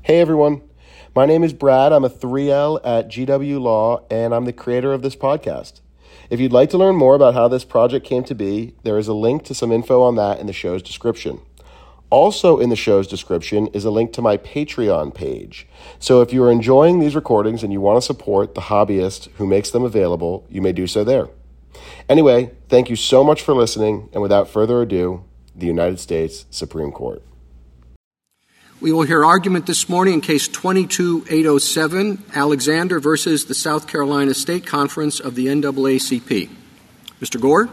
Hey everyone, my name is Brad. I'm a 3L at GW Law, and I'm the creator of this podcast. If you'd like to learn more about how this project came to be, there is a link to some info on that in the show's description. Also in the show's description is a link to my Patreon page. So if you are enjoying these recordings and you want to support the hobbyist who makes them available, you may do so there. Anyway, thank you so much for listening, and without further ado, the United States Supreme Court. We will hear argument this morning in Case 22-807, Alexander versus the South Carolina State Conference of the NAACP. Mr. Gore?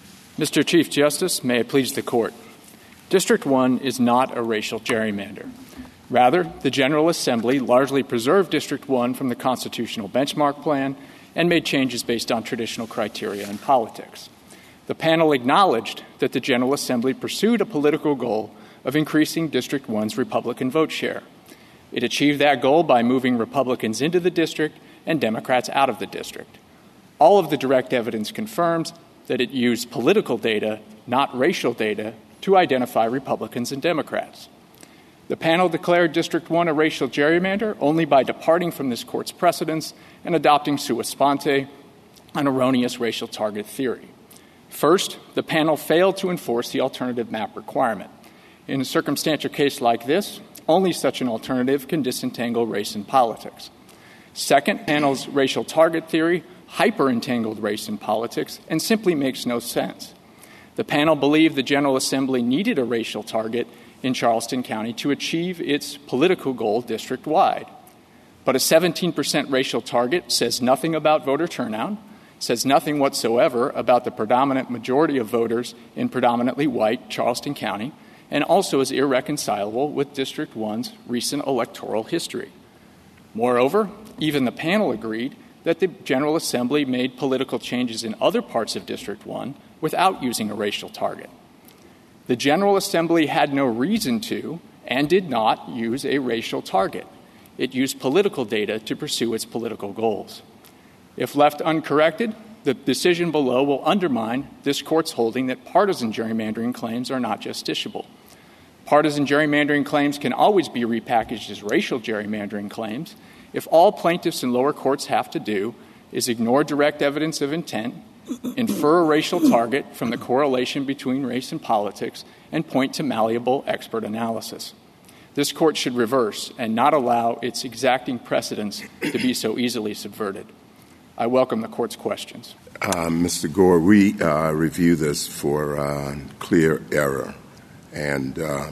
Mr. Chief Justice, may it please the Court. District 1 is not a racial gerrymander. Rather, the General Assembly largely preserved District 1 from the constitutional benchmark plan and made changes based on traditional criteria in politics. The panel acknowledged that the General Assembly pursued a political goal of increasing District 1's Republican vote share. It achieved that goal by moving Republicans into the district and Democrats out of the district. All of the direct evidence confirms that it used political data, not racial data, to identify Republicans and Democrats. The panel declared District 1 a racial gerrymander only by departing from this court's precedents and adopting sua sponte, an erroneous racial target theory. First, the panel failed to enforce the alternative map requirement. In a circumstantial case like this, only such an alternative can disentangle race and politics. Second, the panel's racial target theory hyper-entangled race and politics and simply makes no sense. The panel believed the General Assembly needed a racial target in Charleston County to achieve its political goal district-wide. But a 17% racial target says nothing about voter turnout, says nothing whatsoever about the predominant majority of voters in predominantly white Charleston County, and also is irreconcilable with District 1's recent electoral history. Moreover, even the panel agreed that the General Assembly made political changes in other parts of District 1 without using a racial target. The General Assembly had no reason to and did not use a racial target. It used political data to pursue its political goals. If left uncorrected, the decision below will undermine this court's holding that partisan gerrymandering claims are not justiciable. Partisan gerrymandering claims can always be repackaged as racial gerrymandering claims if all plaintiffs in lower courts have to do is ignore direct evidence of intent, infer a racial target from the correlation between race and politics, and point to malleable expert analysis. This court should reverse and not allow its exacting precedents to be so easily subverted. I welcome the court's questions. Mr. Gore, we review this for clear error, and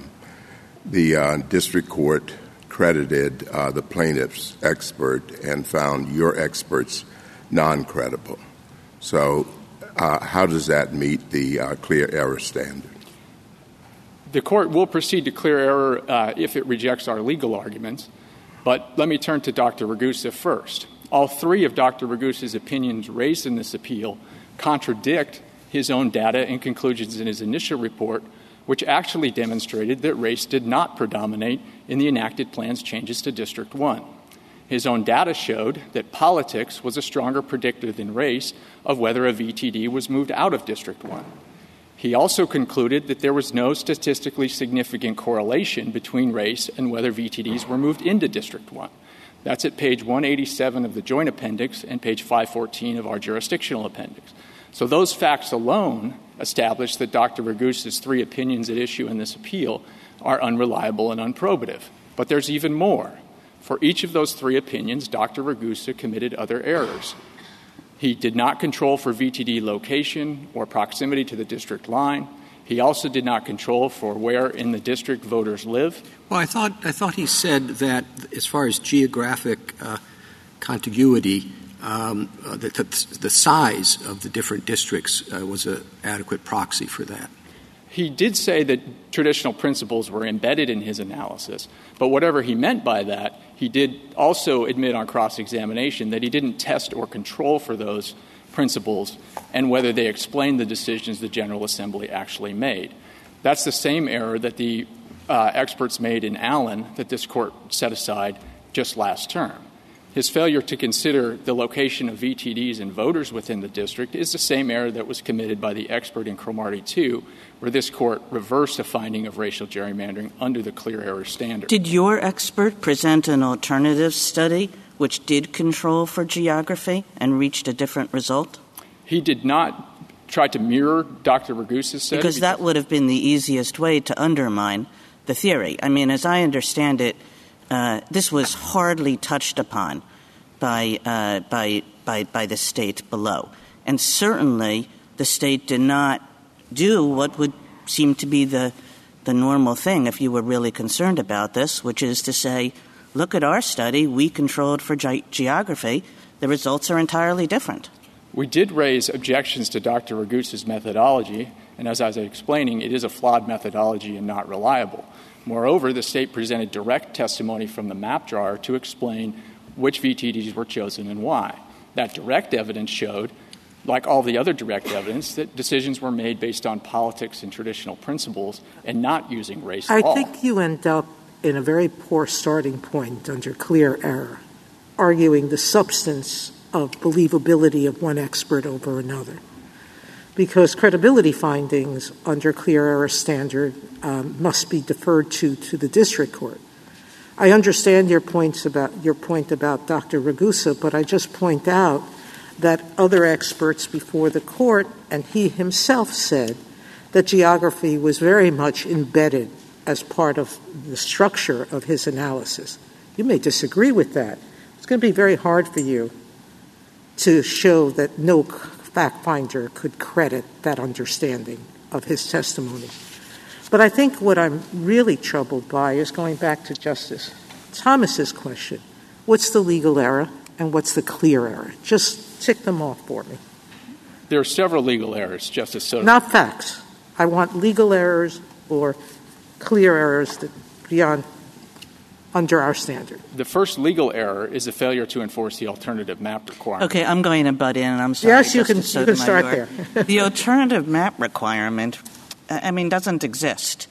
the district court credited the plaintiff's expert and found your experts non-credible. So how does that meet the clear error standard? The court will proceed to clear error if it rejects our legal arguments, but let me turn to Dr. Ragusa first. All three of Dr. Ragusa's opinions raised in this appeal contradict his own data and conclusions in his initial report, which actually demonstrated that race did not predominate in the enacted plan's changes to District 1. His own data showed that politics was a stronger predictor than race of whether a VTD was moved out of District 1. He also concluded that there was no statistically significant correlation between race and whether VTDs were moved into District 1. That's at page 187 of the joint appendix and page 514 of our jurisdictional appendix. So those facts alone establish that Dr. Ragusa's three opinions at issue in this appeal are unreliable and unprobative. But there's even more. For each of those three opinions, Dr. Ragusa committed other errors. He did not control for VTD location or proximity to the district line. He also did not control for where in the district voters live. Well, I thought he said that as far as geographic contiguity, the size of the different districts was an adequate proxy for that. He did say that traditional principles were embedded in his analysis, but whatever he meant by that, he did also admit on cross-examination that he didn't test or control for those principles and whether they explained the decisions the General Assembly actually made. That's the same error that the experts made in Allen that this court set aside just last term. His failure to consider the location of VTDs and voters within the district is the same error that was committed by the expert in Cromartie 2, where this court reversed a finding of racial gerrymandering under the clear error standard. Did your expert present an alternative study which did control for geography and reached a different result? He did not try to mirror Dr. Ragusa's study. Because that would have been the easiest way to undermine the theory. I mean, as I understand it, this was hardly touched upon by the state below. And certainly the state did not do what would seem to be the normal thing if you were really concerned about this, which is to say, look at our study, we controlled for geography, the results are entirely different. We did raise objections to Dr. Ragusa's methodology, and as I was explaining, it is a flawed methodology and not reliable. Moreover, the state presented direct testimony from the map drawer to explain which VTDs were chosen and why. That direct evidence showed, like all the other direct evidence, that decisions were made based on politics and traditional principles and not using race at all. I think you end up in a very poor starting point under clear error, arguing the substance of believability of one expert over another. Because credibility findings under clear error standard must be deferred to the district court. I understand your point about Dr. Ragusa, but I just point out that other experts before the court and he himself said that geography was very much embedded as part of the structure of his analysis. You may disagree with that. It's going to be very hard for you to show that no fact finder could credit that understanding of his testimony. But I think what I'm really troubled by is going back to Justice Thomas's question. What's the legal error and what's the clear error? Just tick them off for me. There are several legal errors, Justice Sotomayor. Not facts. I want legal errors or clear errors that beyond under our standard. The first legal error is the failure to enforce the alternative map requirement. Okay, I'm going to butt in, and I'm sorry. Yes, you can start there. The alternative map requirement, doesn't exist.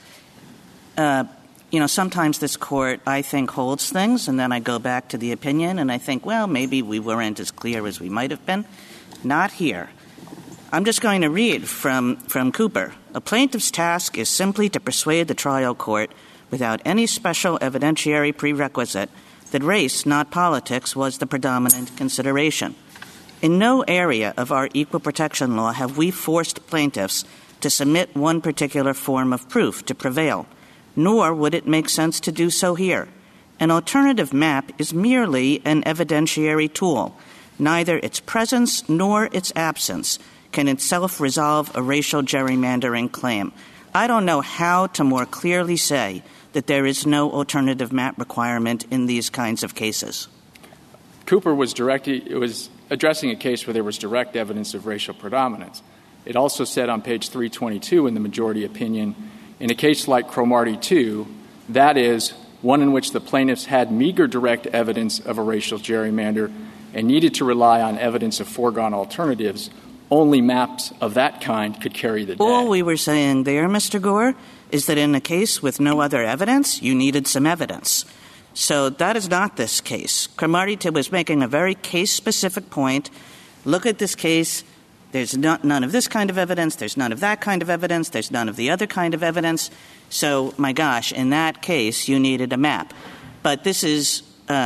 Sometimes this court, I think, holds things, and then I go back to the opinion, and I think, well, maybe we weren't as clear as we might have been. Not here. I'm just going to read from Cooper. A plaintiff's task is simply to persuade the trial court without any special evidentiary prerequisite that race, not politics, was the predominant consideration. In no area of our equal protection law have we forced plaintiffs to submit one particular form of proof to prevail, nor would it make sense to do so here. An alternative map is merely an evidentiary tool. Neither its presence nor its absence can itself resolve a racial gerrymandering claim. I don't know how to more clearly say that there is no alternative map requirement in these kinds of cases. Cooper was addressing a case where there was direct evidence of racial predominance. It also said on page 322 in the majority opinion, in a case like Cromartie 2, that is, one in which the plaintiffs had meager direct evidence of a racial gerrymander and needed to rely on evidence of foregone alternatives, only maps of that kind could carry the day. All we were saying there, Mr. Gore, is that in a case with no other evidence, you needed some evidence. So that is not this case. Cromartie 2 was making a very case-specific point. Look at this case. There's none of this kind of evidence. There's none of that kind of evidence. There's none of the other kind of evidence. So, my gosh, in that case, you needed a map. But this is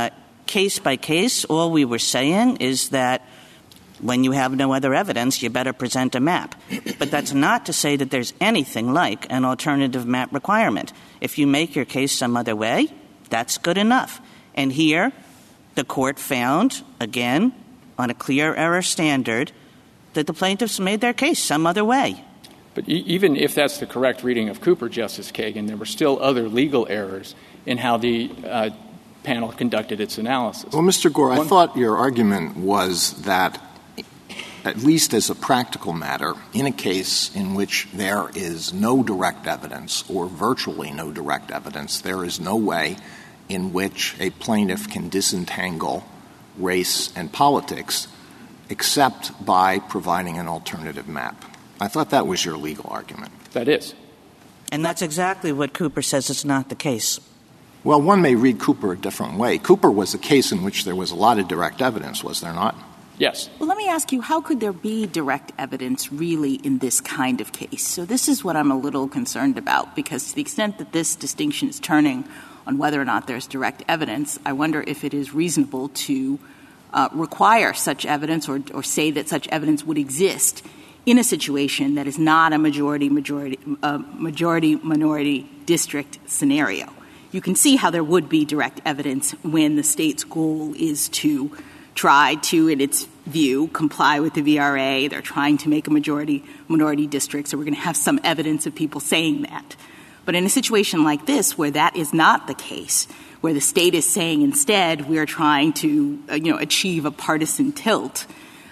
case by case. All we were saying is that when you have no other evidence, you better present a map. But that's not to say that there's anything like an alternative map requirement. If you make your case some other way, that's good enough. And here, the court found, again, on a clear error standard, that the plaintiffs made their case some other way. But even if that's the correct reading of Cooper, Justice Kagan, there were still other legal errors in how the panel conducted its analysis. Well, Mr. Gore, I thought your argument was that, at least as a practical matter, in a case in which there is no direct evidence or virtually no direct evidence, there is no way in which a plaintiff can disentangle race and politics except by providing an alternative map. I thought that was your legal argument. That is. And that's exactly what Cooper says is not the case. Well, one may read Cooper a different way. Cooper was a case in which there was a lot of direct evidence, was there not? Yes. Well, let me ask you, how could there be direct evidence really in this kind of case? So this is what I'm a little concerned about, because to the extent that this distinction is turning on whether or not there's direct evidence, I wonder if it is reasonable to require such evidence or say that such evidence would exist in a situation that is not a majority-minority district scenario. You can see how there would be direct evidence when the state's goal is to try to, in its view, comply with the VRA. They're trying to make a majority-minority district, so we're going to have some evidence of people saying that. But in a situation like this, where that is not the case, where the state is saying instead we're trying to, achieve a partisan tilt,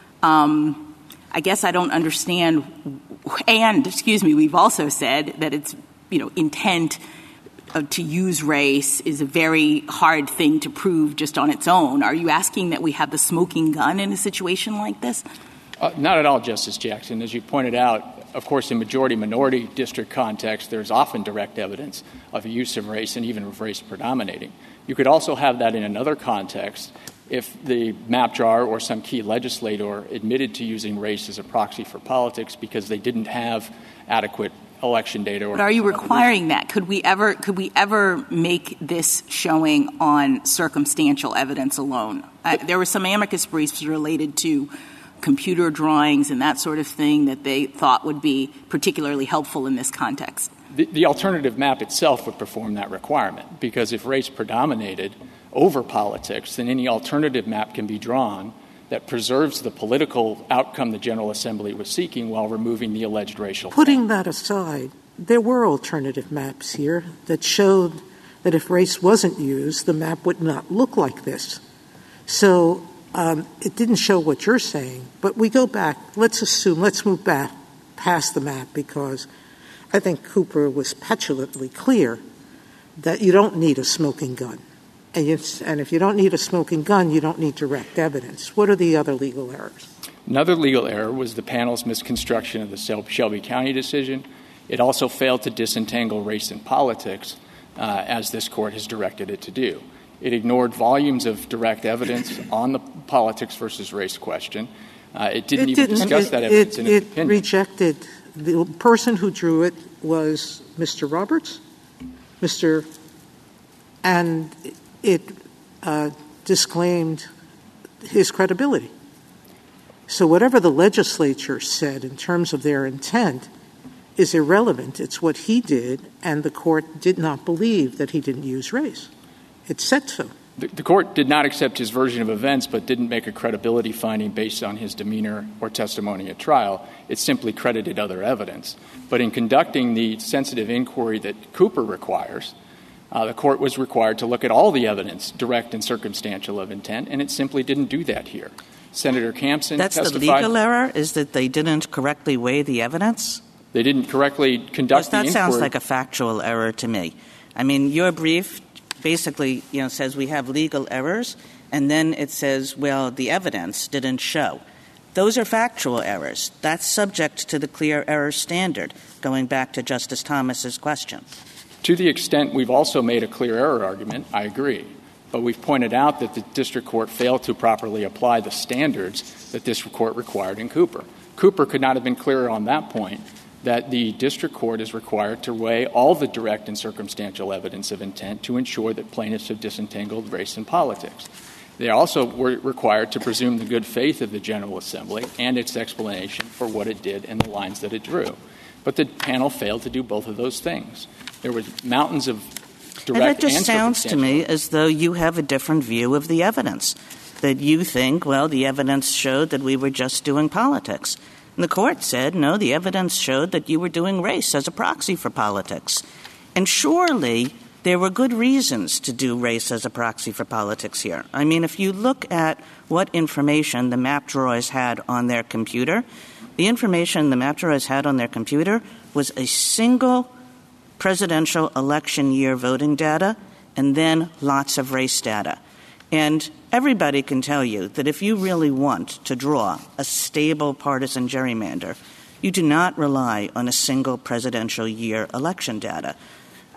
I guess I don't understand. And, we've also said that it's, intent to use race is a very hard thing to prove just on its own. Are you asking that we have the smoking gun in a situation like this? Not at all, Justice Jackson. As you pointed out, of course, in majority-minority district context, there's often direct evidence of the use of race and even of race predominating. You could also have that in another context if the map drawer or some key legislator admitted to using race as a proxy for politics because they didn't have adequate election data. But are you requiring that? Could we ever make this showing on circumstantial evidence alone? There were some amicus briefs related to computer drawings and that sort of thing that they thought would be particularly helpful in this context. The alternative map itself would perform that requirement, because if race predominated over politics, then any alternative map can be drawn that preserves the political outcome the General Assembly was seeking while removing the alleged racial. Putting that aside, there were alternative maps here that showed that if race wasn't used, the map would not look like this. So it didn't show what you're saying, but we go back. Let's move back past the map, because I think Cooper was petulantly clear that you don't need a smoking gun. And if you don't need a smoking gun, you don't need direct evidence. What are the other legal errors? Another legal error was the panel's misconstruction of the Shelby County decision. It also failed to disentangle race and politics, as this court has directed it to do. It ignored volumes of direct evidence on the politics versus race question. It didn't even discuss that evidence in its opinion. It rejected. The person who drew it was Mr. Roberts, and it disclaimed his credibility. So whatever the legislature said in terms of their intent is irrelevant. It's what he did, and the court did not believe that he didn't use race. It said so. The court did not accept his version of events, but didn't make a credibility finding based on his demeanor or testimony at trial. It simply credited other evidence. But in conducting the sensitive inquiry that Cooper requires, the court was required to look at all the evidence, direct and circumstantial, of intent, and it simply didn't do that here. Senator Campson testified. That's the legal error, is that they didn't correctly weigh the evidence? They didn't correctly conduct the inquiry. That sounds like a factual error to me. I mean, your brief basically, says we have legal errors, and then it says, well, the evidence didn't show. Those are factual errors. That's subject to the clear error standard, going back to Justice Thomas's question. To the extent we've also made a clear error argument, I agree. But we've pointed out that the district court failed to properly apply the standards that this court required in Cooper. Cooper could not have been clearer on that point, that the district court is required to weigh all the direct and circumstantial evidence of intent to ensure that plaintiffs have disentangled race and politics. They also were required to presume the good faith of the General Assembly and its explanation for what it did and the lines that it drew. But the panel failed to do both of those things. There were mountains of direct and circumstantial. And it just sounds to me as though you have a different view of the evidence, that you think, well, the evidence showed that we were just doing politics. And the court said, no, the evidence showed that you were doing race as a proxy for politics. And surely there were good reasons to do race as a proxy for politics here. I mean, if you look at what information the map drawers had on their computer, the information the map drawers had on their computer was a single presidential election year voting data and then lots of race data. And everybody can tell you that if you really want to draw a stable partisan gerrymander, you do not rely on a single presidential year election data.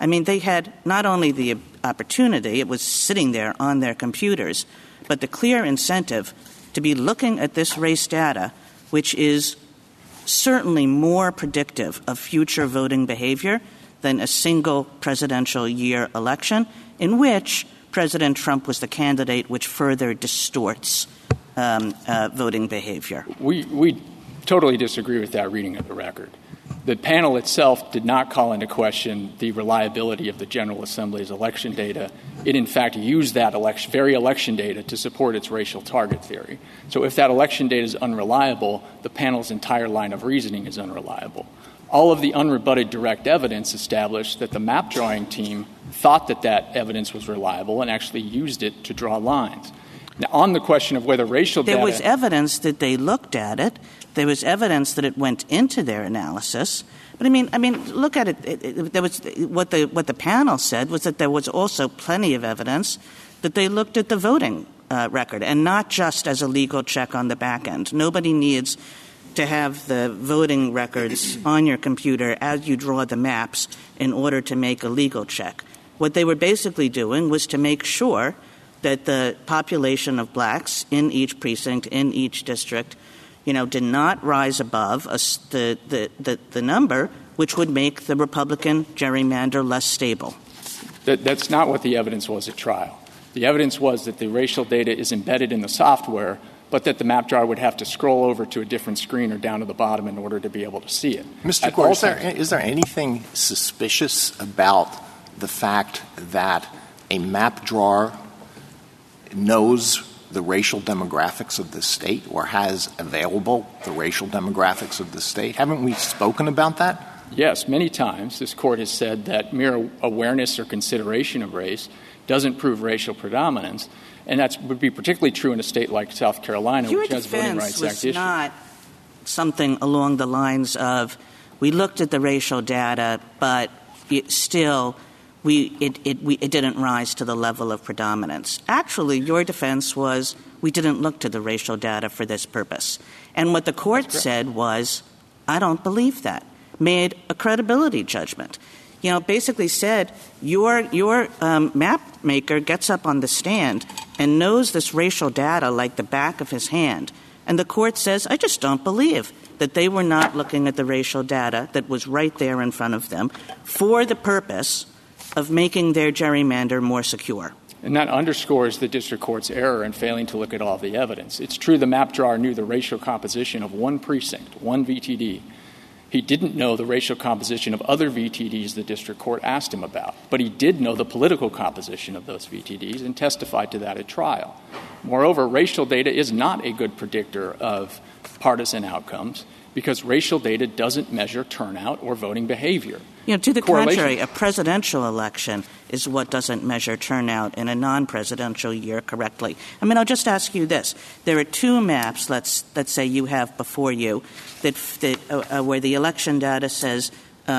I mean, they had not only the opportunity, it was sitting there on their computers, but the clear incentive to be looking at this race data, which is certainly more predictive of future voting behavior than a single presidential year election in which President Trump was the candidate, which further distorts voting behavior. We totally disagree with that reading of the record. The panel itself did not call into question the reliability of the General Assembly's election data. It, in fact, used that very election data to support its racial target theory. So if that election data is unreliable, the panel's entire line of reasoning is unreliable. All of the unrebutted direct evidence established that the map drawing team thought that that evidence was reliable and actually used it to draw lines. Now, on the question of whether racial data— There was evidence that they looked at it. There was evidence that it went into their analysis. But I mean, look at it. There was what the panel said was that there was also plenty of evidence that they looked at the voting record, and not just as a legal check on the back end. Nobody needs to have the voting records on your computer as you draw the maps in order to make a legal check. What they were basically doing was to make sure that the population of blacks in each precinct, in each district, did not rise above the number which would make the Republican gerrymander less stable. That's not what the evidence was at trial. The evidence was that the racial data is embedded in the software, but that the map drawer would have to scroll over to a different screen or down to the bottom in order to be able to see it. Mr. Gore, is there anything suspicious about the fact that a map drawer knows the racial demographics of the state or has available the racial demographics of the state? Haven't we spoken about that? Yes, many times this court has said that mere awareness or consideration of race doesn't prove racial predominance, and that would be particularly true in a state like South Carolina, which has Voting Rights Act issues. Your defense was not something along the lines of, we looked at the racial data, but it didn't rise to the level of predominance. Actually, your defense was, we didn't look to the racial data for this purpose. And what the court said was, I don't believe that. Made a credibility judgment. Basically said, your map maker gets up on the stand and knows this racial data like the back of his hand. And the court says, I just don't believe that they were not looking at the racial data that was right there in front of them for the purpose of making their gerrymander more secure. And that underscores the district court's error in failing to look at all the evidence. It's true the map drawer knew the racial composition of one precinct, one VTD. He didn't know the racial composition of other VTDs the district court asked him about, but he did know the political composition of those VTDs and testified to that at trial. Moreover, racial data is not a good predictor of partisan outcomes because racial data doesn't measure turnout or voting behavior. To the contrary, a presidential election is what doesn't measure turnout in a non-presidential year correctly. I'll just ask you this. There are two maps, let's say you have before you, that where the election data says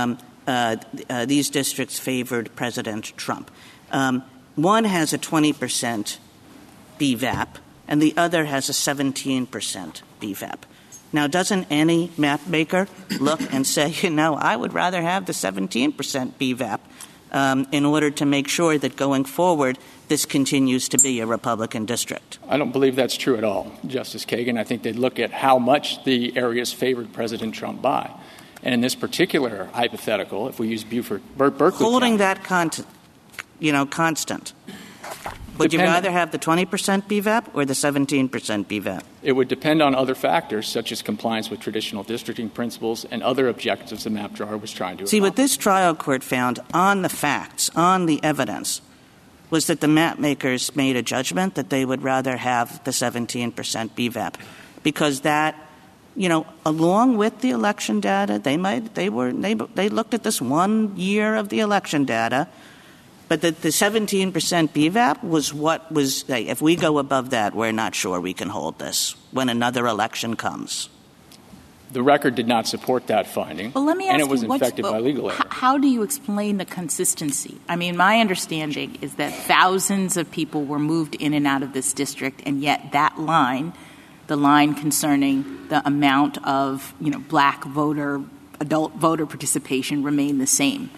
these districts favored President Trump. One has a 20% BVAP, and the other has a 17% BVAP. Now, doesn't any map maker look and say, I would rather have the 17% BVAP in order to make sure that going forward this continues to be a Republican district? I don't believe that's true at all, Justice Kagan. I think they'd look at how much the areas favored President Trump by. And in this particular hypothetical, if we use Berkeley holding County, that constant. Would you rather have the 20% BVAP or the 17% BVAP? It would depend on other factors, such as compliance with traditional districting principles and other objectives the map drawer was trying to accomplish. See, what this trial court found on the facts, on the evidence, was that the map makers made a judgment that they would rather have the 17% BVAP because that, along with the election data, they looked at this 1 year of the election data. But the 17% BVAP was what was, if we go above that, we're not sure we can hold this when another election comes. The record did not support that finding, well, let me ask and it was infected by legal error. How do you explain the consistency? My understanding is that thousands of people were moved in and out of this district, and yet that line, the line concerning the amount of, black adult voter participation remained the same.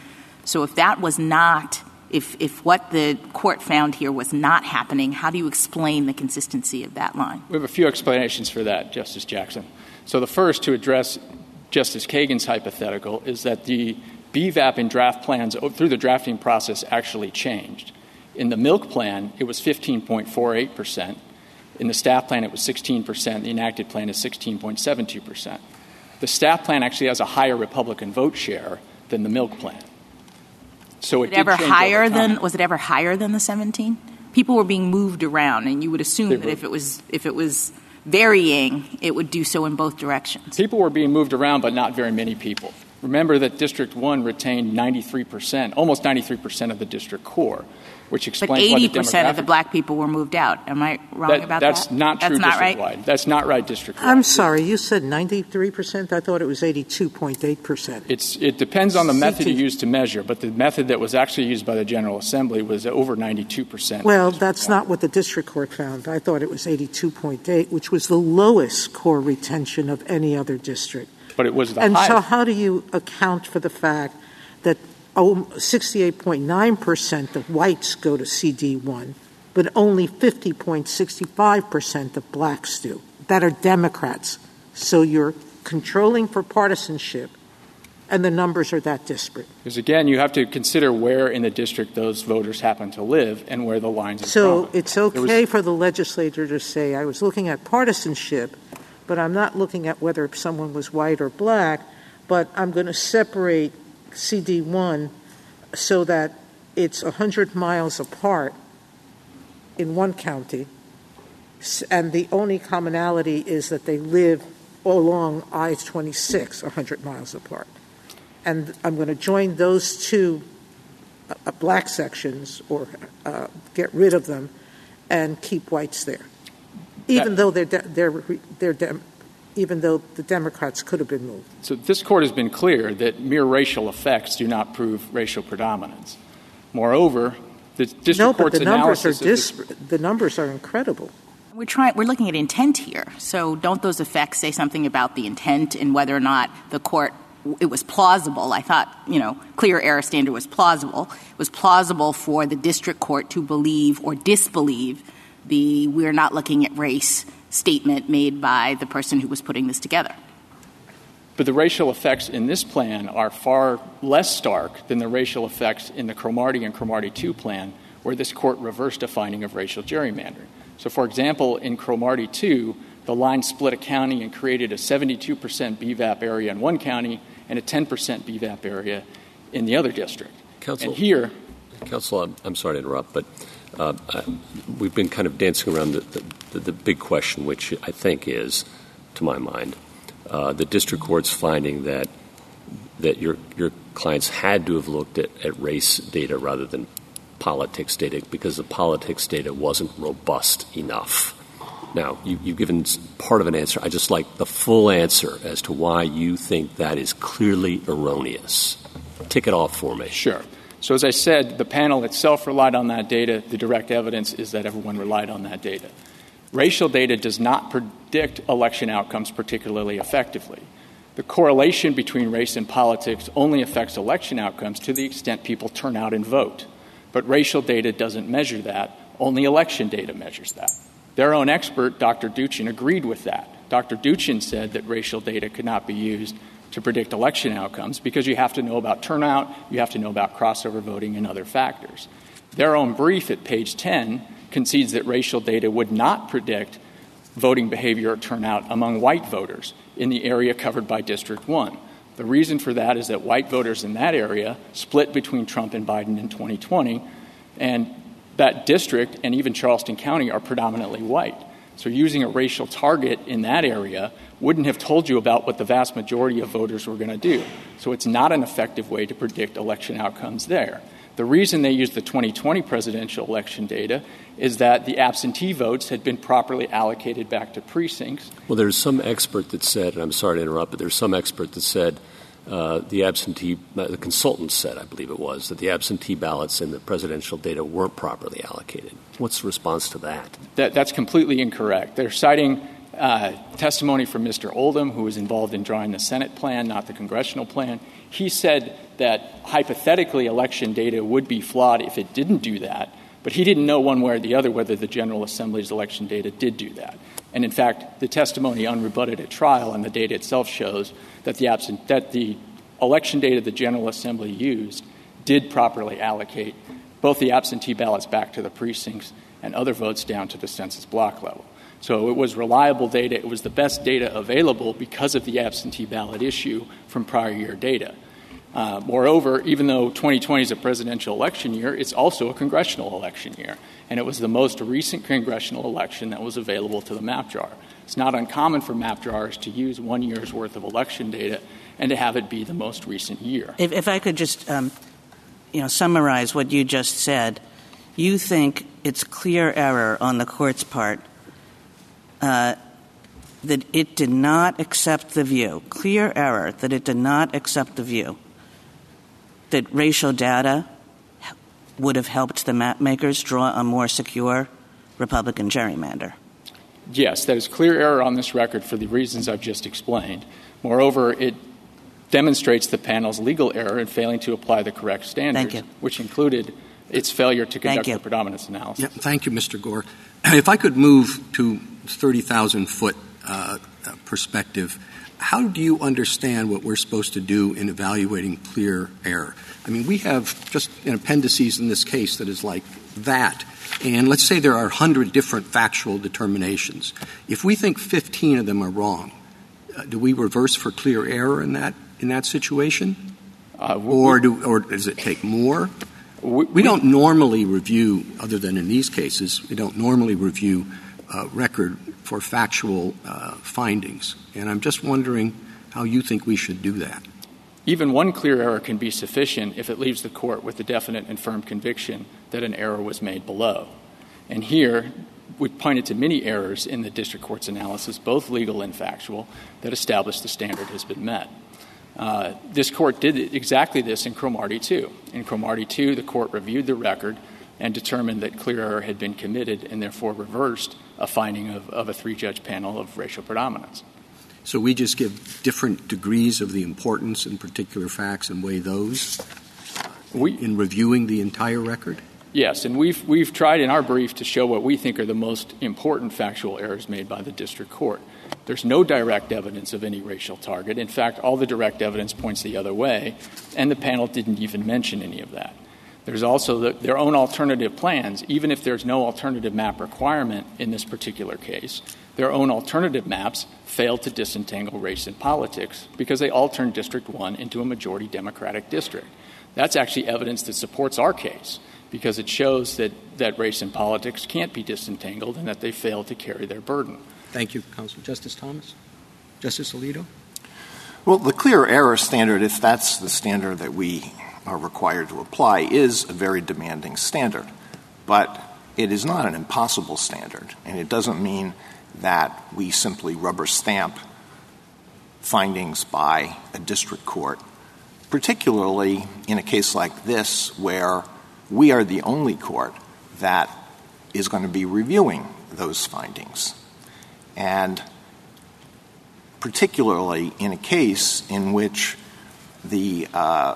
So if that was not if what the court found here was not happening, how do you explain the consistency of that line? We have a few explanations for that, Justice Jackson. So the first, to address Justice Kagan's hypothetical, is that the BVAP in draft plans through the drafting process actually changed. In the milk plan, it was 15.48%. In the staff plan, it was 16%. The enacted plan is 16.72%. The staff plan actually has a higher Republican vote share than the milk plan. So was it ever higher than the 17? People were being moved around, and you would assume that if it was varying, it would do so in both directions. People were being moved around, but not very many people. Remember that District 1 retained 93%, almost 93% of the district core, which explains why the demographic... But 80% of the black people were moved out. Am I wrong about that? That's not true district-wide. Right? That's not right district-wide. I'm sorry, you said 93%? I thought it was 82.8%. It depends on the method you use to measure, but the method that was actually used by the General Assembly was over 92%. Well, that's not what the district court found. I thought it was 82.8, which was the lowest core retention of any other district. But it was the highest. And so how do you account for the fact that 68.9% of whites go to CD1, but only 50.65% of blacks do, that are Democrats? So you're controlling for partisanship, and the numbers are that disparate. Because, again, you have to consider where in the district those voters happen to live and where the lines are So drawn. It's okay for the legislature to say, I was looking at partisanship, but I'm not looking at whether someone was white or black, but I'm going to separate CD1 so that it's 100 miles apart in one county, and the only commonality is that they live along I-26, 100 miles apart. And I'm going to join those two black sections or get rid of them and keep whites there. Even though even though the Democrats could have been moved. So this court has been clear that mere racial effects do not prove racial predominance. Moreover, the district court's analysis the numbers are incredible. We're looking at intent here. So don't those effects say something about the intent and whether or not the court it was plausible? I thought, clear error standard was plausible. It was plausible for the district court to believe or disbelieve the we're not looking at race statement made by the person who was putting this together. But the racial effects in this plan are far less stark than the racial effects in the Cromartie and Cromartie II plan, where this court reversed a finding of racial gerrymandering. So, for example, in Cromartie II, the line split a county and created a 72% BVAP area in one county and a 10% BVAP area in the other district. Counsel, and here... Counsel, I'm sorry to interrupt, but we've been kind of dancing around the big question, which I think is, to my mind, the district court's finding that your clients had to have looked at race data rather than politics data because the politics data wasn't robust enough. Now, you've given part of an answer. I just like the full answer as to why you think that is clearly erroneous. Tick it off for me. Sure. So as I said, the panel itself relied on that data. The direct evidence is that everyone relied on that data. Racial data does not predict election outcomes particularly effectively. The correlation between race and politics only affects election outcomes to the extent people turn out and vote. But racial data doesn't measure that. Only election data measures that. Their own expert, Dr. Duchin, agreed with that. Dr. Duchin said that racial data could not be used to predict election outcomes because you have to know about turnout, you have to know about crossover voting and other factors. Their own brief at page 10 concedes that racial data would not predict voting behavior or turnout among white voters in the area covered by District 1. The reason for that is that white voters in that area split between Trump and Biden in 2020, and that district and even Charleston County are predominantly white. So using a racial target in that area wouldn't have told you about what the vast majority of voters were going to do. So it's not an effective way to predict election outcomes there. The reason they used the 2020 presidential election data is that the absentee votes had been properly allocated back to precincts. Well, there's some expert that said, and I'm sorry to interrupt, but there's some expert that said the consultant said, I believe it was, that the absentee ballots in the presidential data weren't properly allocated. What's the response to that? That's completely incorrect. They're citing testimony from Mr. Oldham, who was involved in drawing the Senate plan, not the congressional plan. He said that hypothetically election data would be flawed if it didn't do that, but he didn't know one way or the other whether the General Assembly's election data did do that. And in fact, the testimony unrebutted at trial and the data itself shows that the election data the General Assembly used did properly allocate both the absentee ballots back to the precincts and other votes down to the census block level. So it was reliable data. It was the best data available because of the absentee ballot issue from prior year data. Moreover, even though 2020 is a presidential election year, it's also a congressional election year. And it was the most recent congressional election that was available to the map jar. It's not uncommon for map jars to use 1 year's worth of election data and to have it be the most recent year. If I could just summarize what you just said, you think it's clear error on the court's part that it did not accept the view, clear error that it did not accept the view that racial data would have helped the map makers draw a more secure Republican gerrymander. Yes, that is clear error on this record for the reasons I've just explained. Moreover, it demonstrates the panel's legal error in failing to apply the correct standards, which included its failure to conduct the predominance analysis. Yeah, thank you, Mr. Gore. If I could move to 30,000-foot perspective, how do you understand what we're supposed to do in evaluating clear error? I mean, we have just an appendices in this case that is like that. And let's say there are 100 different factual determinations. If we think 15 of them are wrong, do we reverse for clear error in that situation? Or does it take more? We don't normally review, other than in these cases, we don't normally review record for factual findings. And I'm just wondering how you think we should do that. Even one clear error can be sufficient if it leaves the court with a definite and firm conviction that an error was made below. And here, we pointed to many errors in the district court's analysis, both legal and factual, that establish the standard has been met. This court did exactly this in Cromartie 2. In Cromartie 2, the court reviewed the record and determined that clear error had been committed and therefore reversed a finding of a three-judge panel of racial predominance. So we just give different degrees of the importance in particular facts and weigh those in reviewing the entire record? Yes, and we've tried in our brief to show what we think are the most important factual errors made by the district court. There's no direct evidence of any racial target. In fact, all the direct evidence points the other way, and the panel didn't even mention any of that. There's also their own alternative plans, even if there's no alternative map requirement in this particular case. Their own alternative maps failed to disentangle race and politics because they all turned District 1 into a majority Democratic district. That's actually evidence that supports our case because it shows that race and politics can't be disentangled and that they failed to carry their burden. Thank you, Counsel. Justice Thomas? Justice Alito? Well, the clear error standard, if that's the standard that we are required to apply, is a very demanding standard. But it is not an impossible standard, and it doesn't mean that we simply rubber stamp findings by a district court, particularly in a case like this where we are the only court that is going to be reviewing those findings. And particularly in a case in which the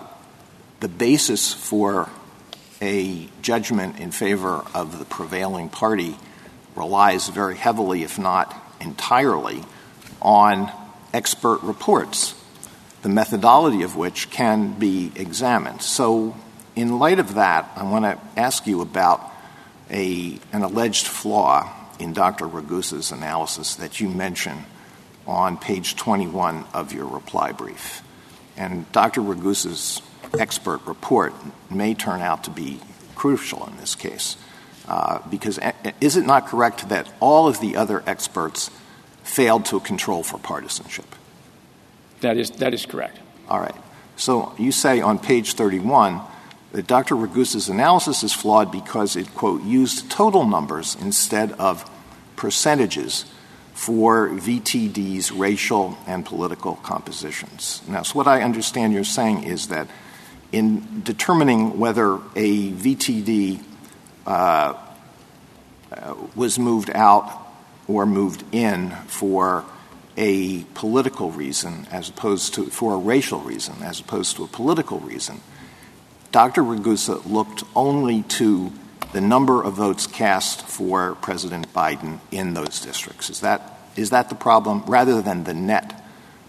basis for a judgment in favor of the prevailing party relies very heavily, if not entirely, on expert reports, the methodology of which can be examined. So in light of that, I want to ask you about an alleged flaw in Dr. Ragusa's analysis that you mention on page 21 of your reply brief. And Dr. Ragusa's expert report may turn out to be crucial in this case. Because is it not correct that all of the other experts failed to control for partisanship? That is correct. All right. So you say on page 31 that Dr. Ragusa's analysis is flawed because it, quote, used total numbers instead of percentages for VTD's racial and political compositions. Now, so what I understand you're saying is that in determining whether a VTD was moved out or moved in for a political reason for a racial reason as opposed to a political reason, Dr. Ragusa looked only to the number of votes cast for President Biden in those districts. Is that the problem, rather than the net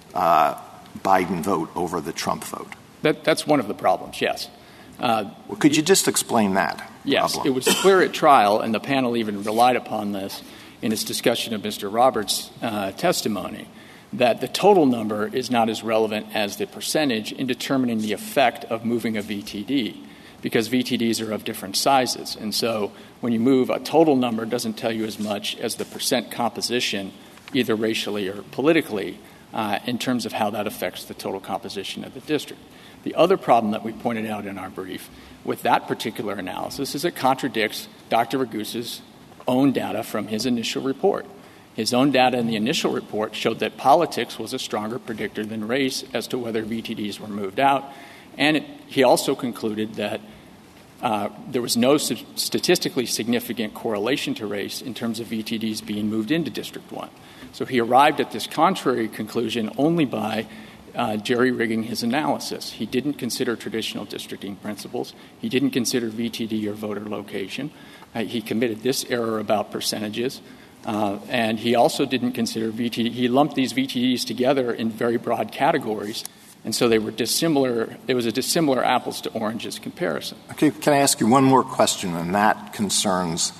Biden vote over the Trump vote? That's one of the problems, yes. Could you just explain that? Yes. problem? It was clear at trial, and the panel even relied upon this in its discussion of Mr. Roberts' testimony, that the total number is not as relevant as the percentage in determining the effect of moving a VTD, because VTDs are of different sizes. And so when you move, a total number doesn't tell you as much as the percent composition, either racially or politically, in terms of how that affects the total composition of the district. The other problem that we pointed out in our brief with that particular analysis is it contradicts Dr. Ragusa's own data from his initial report. His own data in the initial report showed that politics was a stronger predictor than race as to whether VTDs were moved out. And he also concluded that there was no statistically significant correlation to race in terms of VTDs being moved into District 1. So he arrived at this contrary conclusion only by jerry-rigging his analysis. He didn't consider traditional districting principles. He didn't consider VTD or voter location. He committed this error about percentages. And he also didn't consider VTD. He lumped these VTDs together in very broad categories, and so they were dissimilar. It was a dissimilar apples to oranges comparison. Okay, can I ask you one more question, and that concerns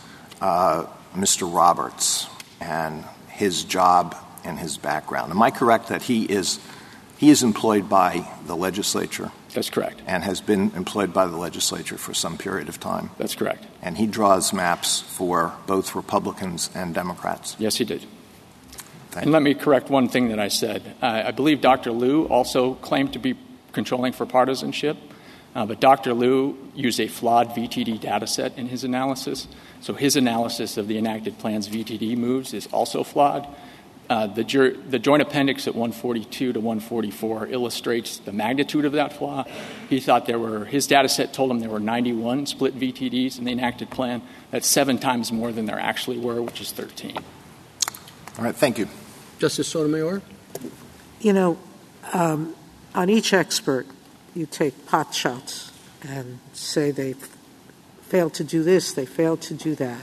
Mr. Roberts and his job and his background. Am I correct that he is employed by the legislature? That's correct. And has been employed by the legislature for some period of time? That's correct. And he draws maps for both Republicans and Democrats? Yes, he did. Thank and you. let me correct one thing that I said. I believe Dr. Liu also claimed to be controlling for partisanship, but Dr. Liu used a flawed VTD data set in his analysis. So his analysis of the enacted plan's VTD moves is also flawed. The joint appendix at 142 to 144 illustrates the magnitude of that flaw. He thought his data set told him there were 91 split VTDs in the enacted plan. That's 7 times more than there actually were, which is 13. All right, thank you. Justice Sotomayor? You know, on each expert, you take pot shots and say they failed to do this, they failed to do that.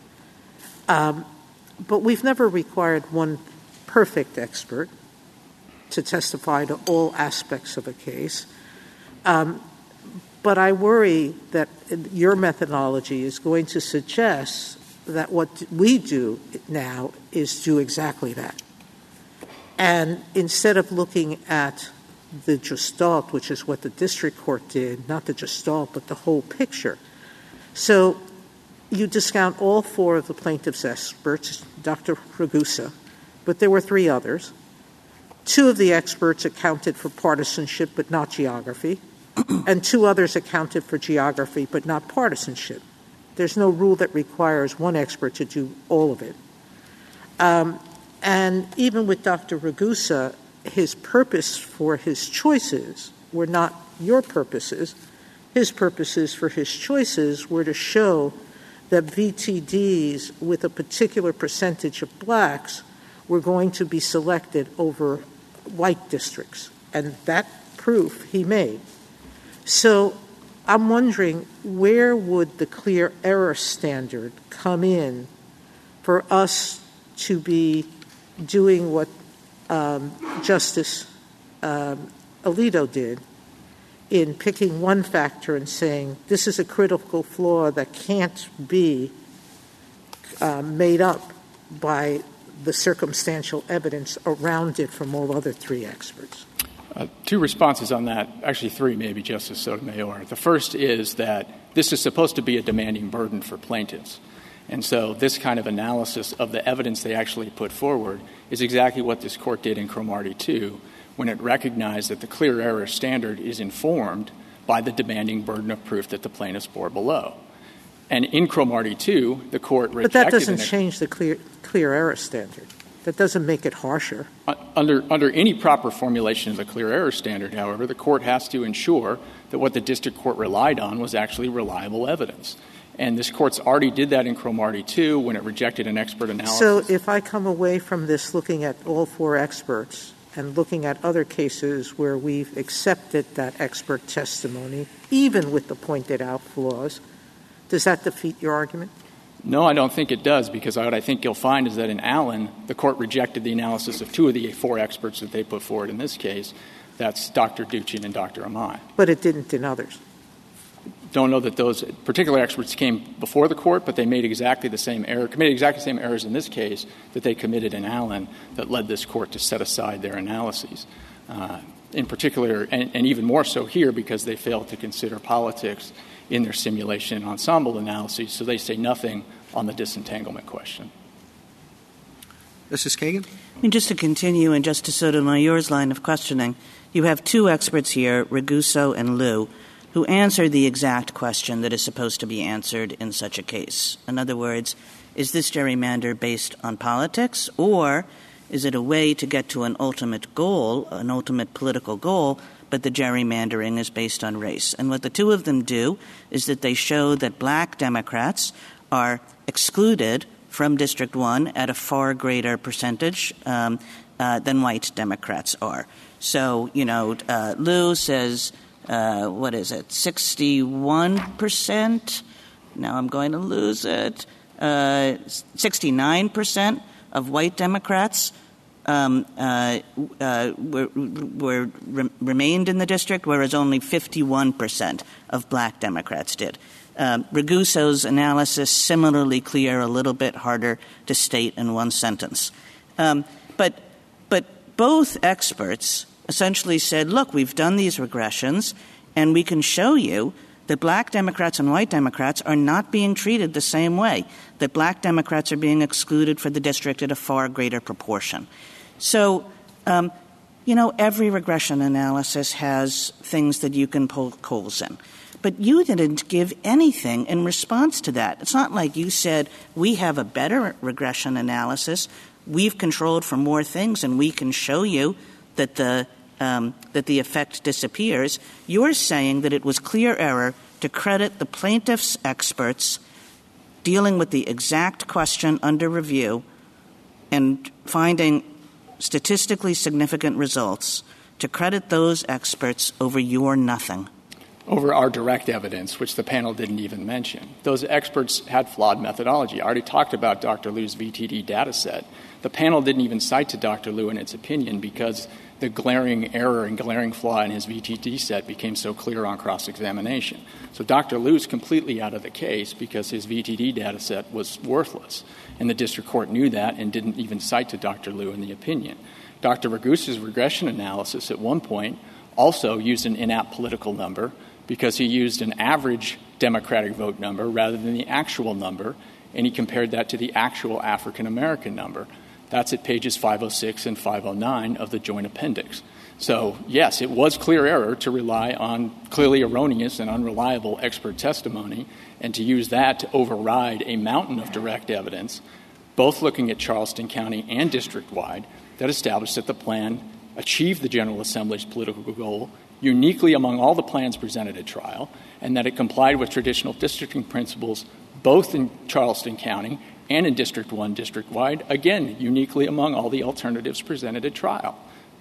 But we've never required one perfect expert to testify to all aspects of a case. But I worry that your methodology is going to suggest that what we do now is do exactly that. And instead of looking at the gestalt, which is what the district court did, not the gestalt, but the whole picture. So you discount all 4 of the plaintiff's experts, Dr. Ragusa, but there were 3 others. 2 of the experts accounted for partisanship but not geography, and 2 others accounted for geography but not partisanship. There's no rule that requires one expert to do all of it. And even with Dr. Ragusa, his purpose for his choices were not your purposes. His purposes for his choices were to show that VTDs with a particular percentage of blacks were going to be selected over white districts. And that proof he made. So I'm wondering, where would the clear error standard come in for us to be doing what Justice Alito did in picking one factor and saying this is a critical flaw that can't be made up by the circumstantial evidence around it from all other 3 experts? 2 responses on that, actually 3 maybe, Justice Sotomayor. The first is that this is supposed to be a demanding burden for plaintiffs. And so this kind of analysis of the evidence they actually put forward is exactly what this court did in Cromartie 2 when it recognized that the clear error standard is informed by the demanding burden of proof that the plaintiffs bore below. And in Cromartie 2, the court rejected... But that doesn't change the clear error standard. That doesn't make it harsher. Under any proper formulation of the clear error standard, however, the court has to ensure that what the district court relied on was actually reliable evidence. And this Court's already did that in Cromartie 2 when it rejected an expert analysis. So if I come away from this looking at all four experts and looking at other cases where we've accepted that expert testimony, even with the pointed out flaws, does that defeat your argument? No, I don't think it does, because what I think you'll find is that in Allen, the Court rejected the analysis of two of the four experts that they put forward in this case. That's Dr. Duchin and Dr. Amai. But it didn't in others. Don't know that those particular experts came before the Court, but they made exactly the same error, committed exactly the same errors in this case that they committed in Allen that led this Court to set aside their analyses. In particular, and even more so here, because they failed to consider politics in their simulation and ensemble analyses, so they say nothing on the disentanglement question. Justice Kagan? I mean, just to continue in Justice Sotomayor's line of questioning, you have two experts here, Raguso and Liu, who answer the exact question that is supposed to be answered in such a case. In other words, is this gerrymander based on politics, or is it a way to get to an ultimate goal, an ultimate political goal, but the gerrymandering is based on race? And what the two of them do is that they show that black Democrats are excluded from District 1 at a far greater percentage than white Democrats are. So, Liu says, 61%? Now I'm going to lose it. 69% of white Democrats remained in the district, whereas only 51% of black Democrats did. Raguso's analysis, similarly clear, a little bit harder to state in one sentence. But both experts essentially said, look, we've done these regressions, and we can show you that black Democrats and white Democrats are not being treated the same way, that black Democrats are being excluded for the district at a far greater proportion. So, every regression analysis has things that you can poke holes in. But you didn't give anything in response to that. It's not like you said, we have a better regression analysis, we've controlled for more things, and we can show you that the effect disappears. You're saying that it was clear error to credit the plaintiff's experts dealing with the exact question under review and finding statistically significant results, to credit those experts over your nothing. Over our direct evidence, which the panel didn't even mention. Those experts had flawed methodology. I already talked about Dr. Liu's VTD data set. The panel didn't even cite to Dr. Liu in its opinion because the glaring error and glaring flaw in his VTD set became so clear on cross-examination. So Dr. Liu's completely out of the case because his VTD data set was worthless. And the district court knew that and didn't even cite to Dr. Liu in the opinion. Dr. Raguso's regression analysis at one point also used an inapt political number because he used an average Democratic vote number rather than the actual number, and he compared that to the actual African-American number. That's at pages 506 and 509 of the joint appendix. So, yes, it was clear error to rely on clearly erroneous and unreliable expert testimony and to use that to override a mountain of direct evidence, both looking at Charleston County and district-wide, that established that the plan achieved the General Assembly's political goal uniquely among all the plans presented at trial, and that it complied with traditional districting principles both in Charleston County and in District 1 district-wide, again, uniquely among all the alternatives presented at trial.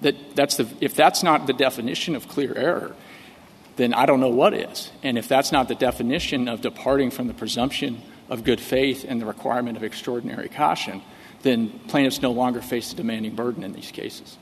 If that's not the definition of clear error, then I don't know what is. And if that's not the definition of departing from the presumption of good faith and the requirement of extraordinary caution, then plaintiffs no longer face a demanding burden in these cases.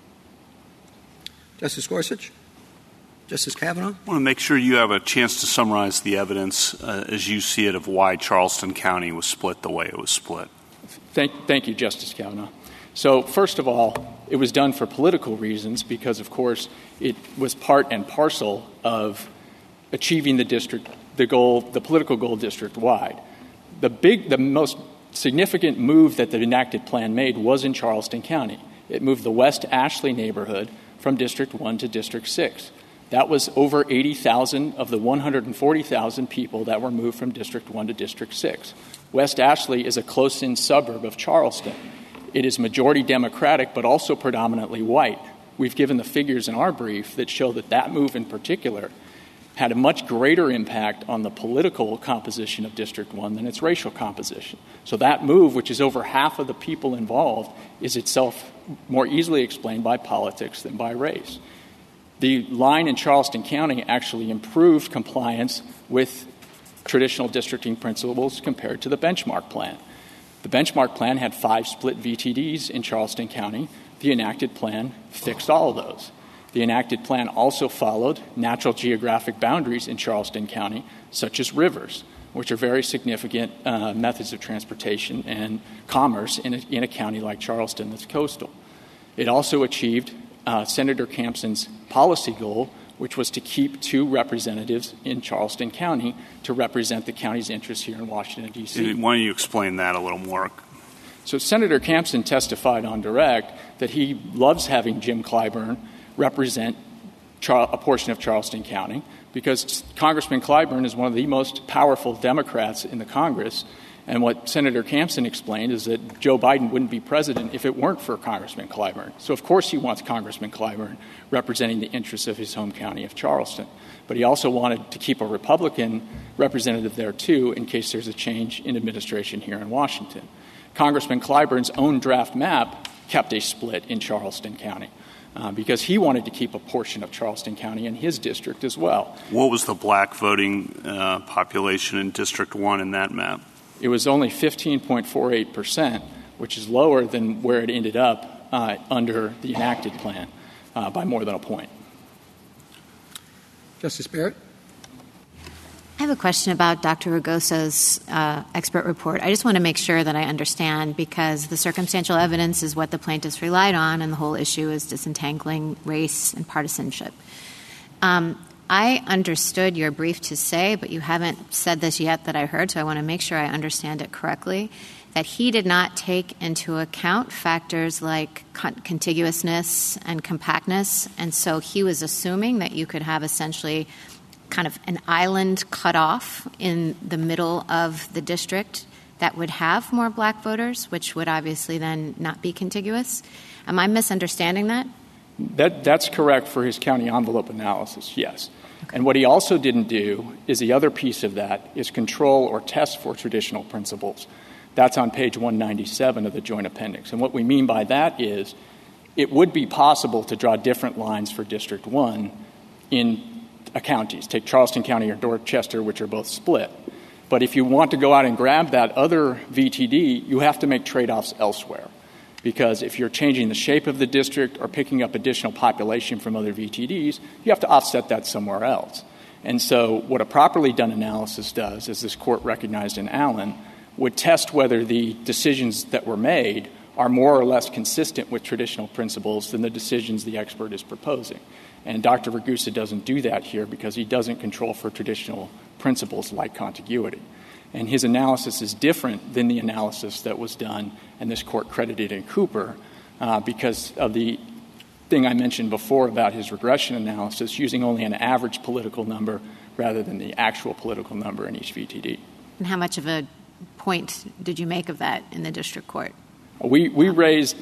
Justice Gorsuch? Justice Kavanaugh? I want to make sure you have a chance to summarize the evidence as you see it of why Charleston County was split the way it was split. Thank you, Justice Kavanaugh. So, first of all, it was done for political reasons because, of course, it was part and parcel of achieving the political goal district-wide. The most significant move that the enacted plan made was in Charleston County. It moved the West Ashley neighborhood from District 1 to District 6. That was over 80,000 of the 140,000 people that were moved from District 1 to District 6. West Ashley is a close-in suburb of Charleston. It is majority Democratic, but also predominantly white. We've given the figures in our brief that show that move in particular had a much greater impact on the political composition of District 1 than its racial composition. So that move, which is over half of the people involved, is itself more easily explained by politics than by race. The line in Charleston County actually improved compliance with traditional districting principles compared to the benchmark plan. The benchmark plan had 5 split VTDs in Charleston County. The enacted plan fixed all of those. The enacted plan also followed natural geographic boundaries in Charleston County, such as rivers, which are very significant methods of transportation and commerce in a county like Charleston that's coastal. It also achieved Senator Campson's policy goal, which was to keep 2 representatives in Charleston County to represent the county's interests here in Washington, D.C. Why don't you explain that a little more? So Senator Campson testified on direct that he loves having Jim Clyburn represent a portion of Charleston County because Congressman Clyburn is one of the most powerful Democrats in the Congress. And what Senator Campson explained is that Joe Biden wouldn't be president if it weren't for Congressman Clyburn. So, of course, he wants Congressman Clyburn representing the interests of his home county of Charleston. But he also wanted to keep a Republican representative there, too, in case there's a change in administration here in Washington. Congressman Clyburn's own draft map kept a split in Charleston County because he wanted to keep a portion of Charleston County in his district as well. What was the black voting population in District 1 in that map? It was only 15.48%, which is lower than where it ended up under the enacted plan by more than a point. Justice Barrett? I have a question about Dr. Ragosa's expert report. I just want to make sure that I understand, because the circumstantial evidence is what the plaintiffs relied on, and the whole issue is disentangling race and partisanship. I understood your brief to say, but you haven't said this yet that I heard, so I want to make sure I understand it correctly, that he did not take into account factors like contiguousness and compactness, and so he was assuming that you could have essentially kind of an island cut off in the middle of the district that would have more black voters, which would obviously then not be contiguous. Am I misunderstanding that? That's correct for his county envelope analysis, yes. Okay. And what he also didn't do is the other piece of that is control or test for traditional principles. That's on page 197 of the joint appendix. And what we mean by that is it would be possible to draw different lines for District 1 in counties. Take Charleston County or Dorchester, which are both split. But if you want to go out and grab that other VTD, you have to make trade-offs elsewhere. Because if you're changing the shape of the district or picking up additional population from other VTDs, you have to offset that somewhere else. And so what a properly done analysis does, as this court recognized in Allen, would test whether the decisions that were made are more or less consistent with traditional principles than the decisions the expert is proposing. And Dr. Ragusa doesn't do that here because he doesn't control for traditional principles like contiguity. And his analysis is different than the analysis that was done, and this court credited in Cooper, because of the thing I mentioned before about his regression analysis, using only an average political number rather than the actual political number in each VTD. And how much of a point did you make of that in the district court? We raised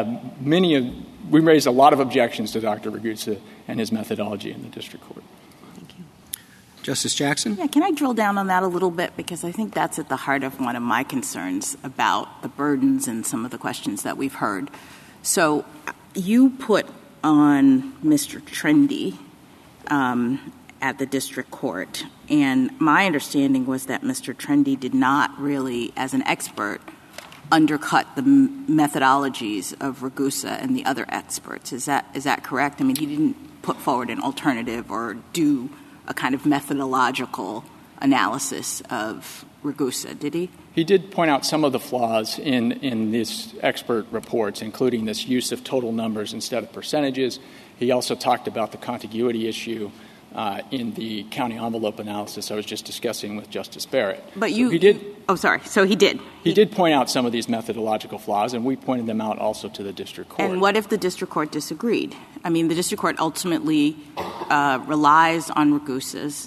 we raised a lot of objections to Dr. Ragusa and his methodology in the district court. Thank you. Justice Jackson? Yeah, can I drill down on that a little bit? Because I think that's at the heart of one of my concerns about the burdens and some of the questions that we've heard. So you put on Mr. Trendy at the district court, and my understanding was that Mr. Trendy did not really, as an expert, undercut the methodologies of Ragusa and the other experts. Is that correct? I mean, he didn't put forward an alternative or do a kind of methodological analysis of Ragusa, did he? He did point out some of the flaws in these expert reports, including this use of total numbers instead of percentages. He also talked about the contiguity issue in the county envelope analysis I was just discussing with Justice Barrett. But he did. Oh, sorry. So he did. He did point out some of these methodological flaws, and we pointed them out also to the district court. And what if the district court disagreed? I mean, the district court ultimately relies on Ragusa's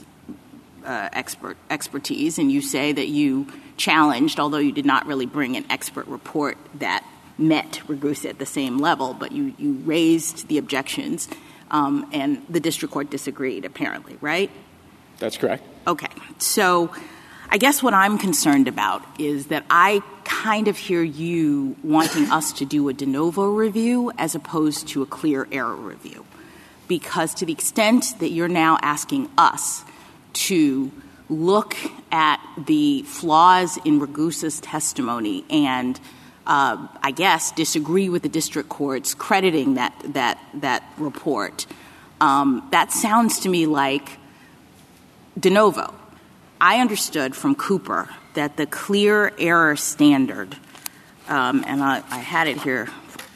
expertise, and you say that you challenged, although you did not really bring an expert report that met Ragusa at the same level, but you raised the objections, and the district court disagreed, apparently, right? That's correct. Okay. So I guess what I'm concerned about is that I kind of hear you wanting us to do a de novo review as opposed to a clear error review. Because to the extent that you're now asking us to look at the flaws in Ragusa's testimony and I guess disagree with the district court's crediting that report, that sounds to me like de novo. I understood from Cooper that the clear error standard, and I had it here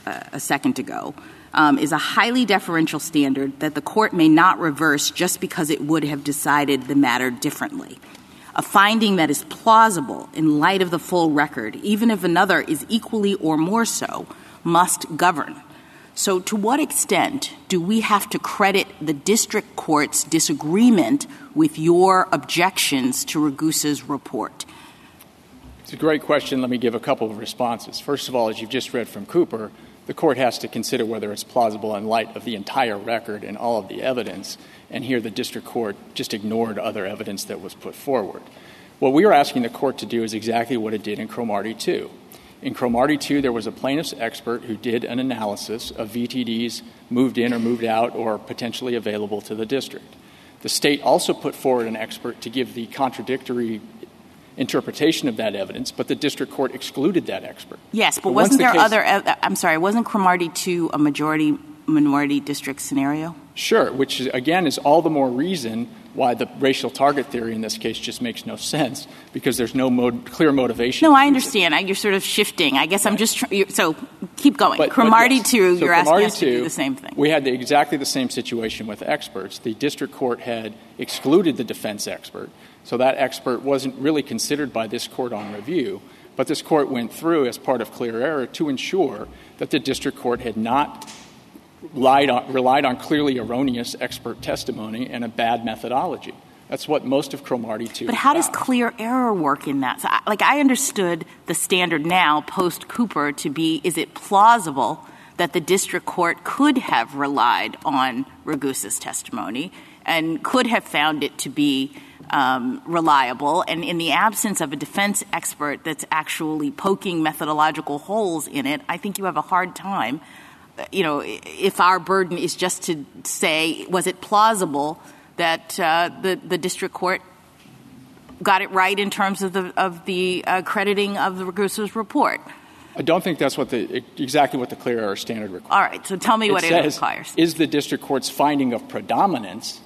a second ago, is a highly deferential standard that the court may not reverse just because it would have decided the matter differently. A finding that is plausible in light of the full record, even if another is equally or more so, must govern. So to what extent do we have to credit the district court's disagreement with your objections to Ragusa's report? It's a great question. Let me give a couple of responses. First of all, as you've just read from Cooper, the court has to consider whether it's plausible in light of the entire record and all of the evidence. And here the district court just ignored other evidence that was put forward. What we are asking the court to do is exactly what it did in Cromartie 2. In Cromartie 2, there was a plaintiff's expert who did an analysis of VTDs moved in or moved out or potentially available to the district. The state also put forward an expert to give the contradictory interpretation of that evidence, but the district court excluded that expert. Yes, but wasn't there wasn't Cromartie 2 a majority-minority district scenario? Sure, which, again, is all the more reason why the racial target theory in this case just makes no sense, because there's no clear motivation. No, I understand. You're sort of shifting. I guess I'm just so keep going. Cromartie 2, you're asking us to do the same thing. We had exactly the same situation with experts. The district court had excluded the defense expert, so that expert wasn't really considered by this court on review. But this court went through, as part of clear error, to ensure that the district court had not relied on clearly erroneous expert testimony and a bad methodology. That's what most of Cromartie 2 But how does clear error work in that? So, I understood the standard now, post-Cooper, to be, is it plausible that the district court could have relied on Ragusa's testimony and could have found it to be reliable, and in the absence of a defense expert that's actually poking methodological holes in it, I think you have a hard time. If our burden is just to say, was it plausible that the district court got it right in terms of the crediting of the Ragusa's report? I don't think that's exactly what the clear error standard requires. All right, so tell me what it requires. Is the district court's finding of predominance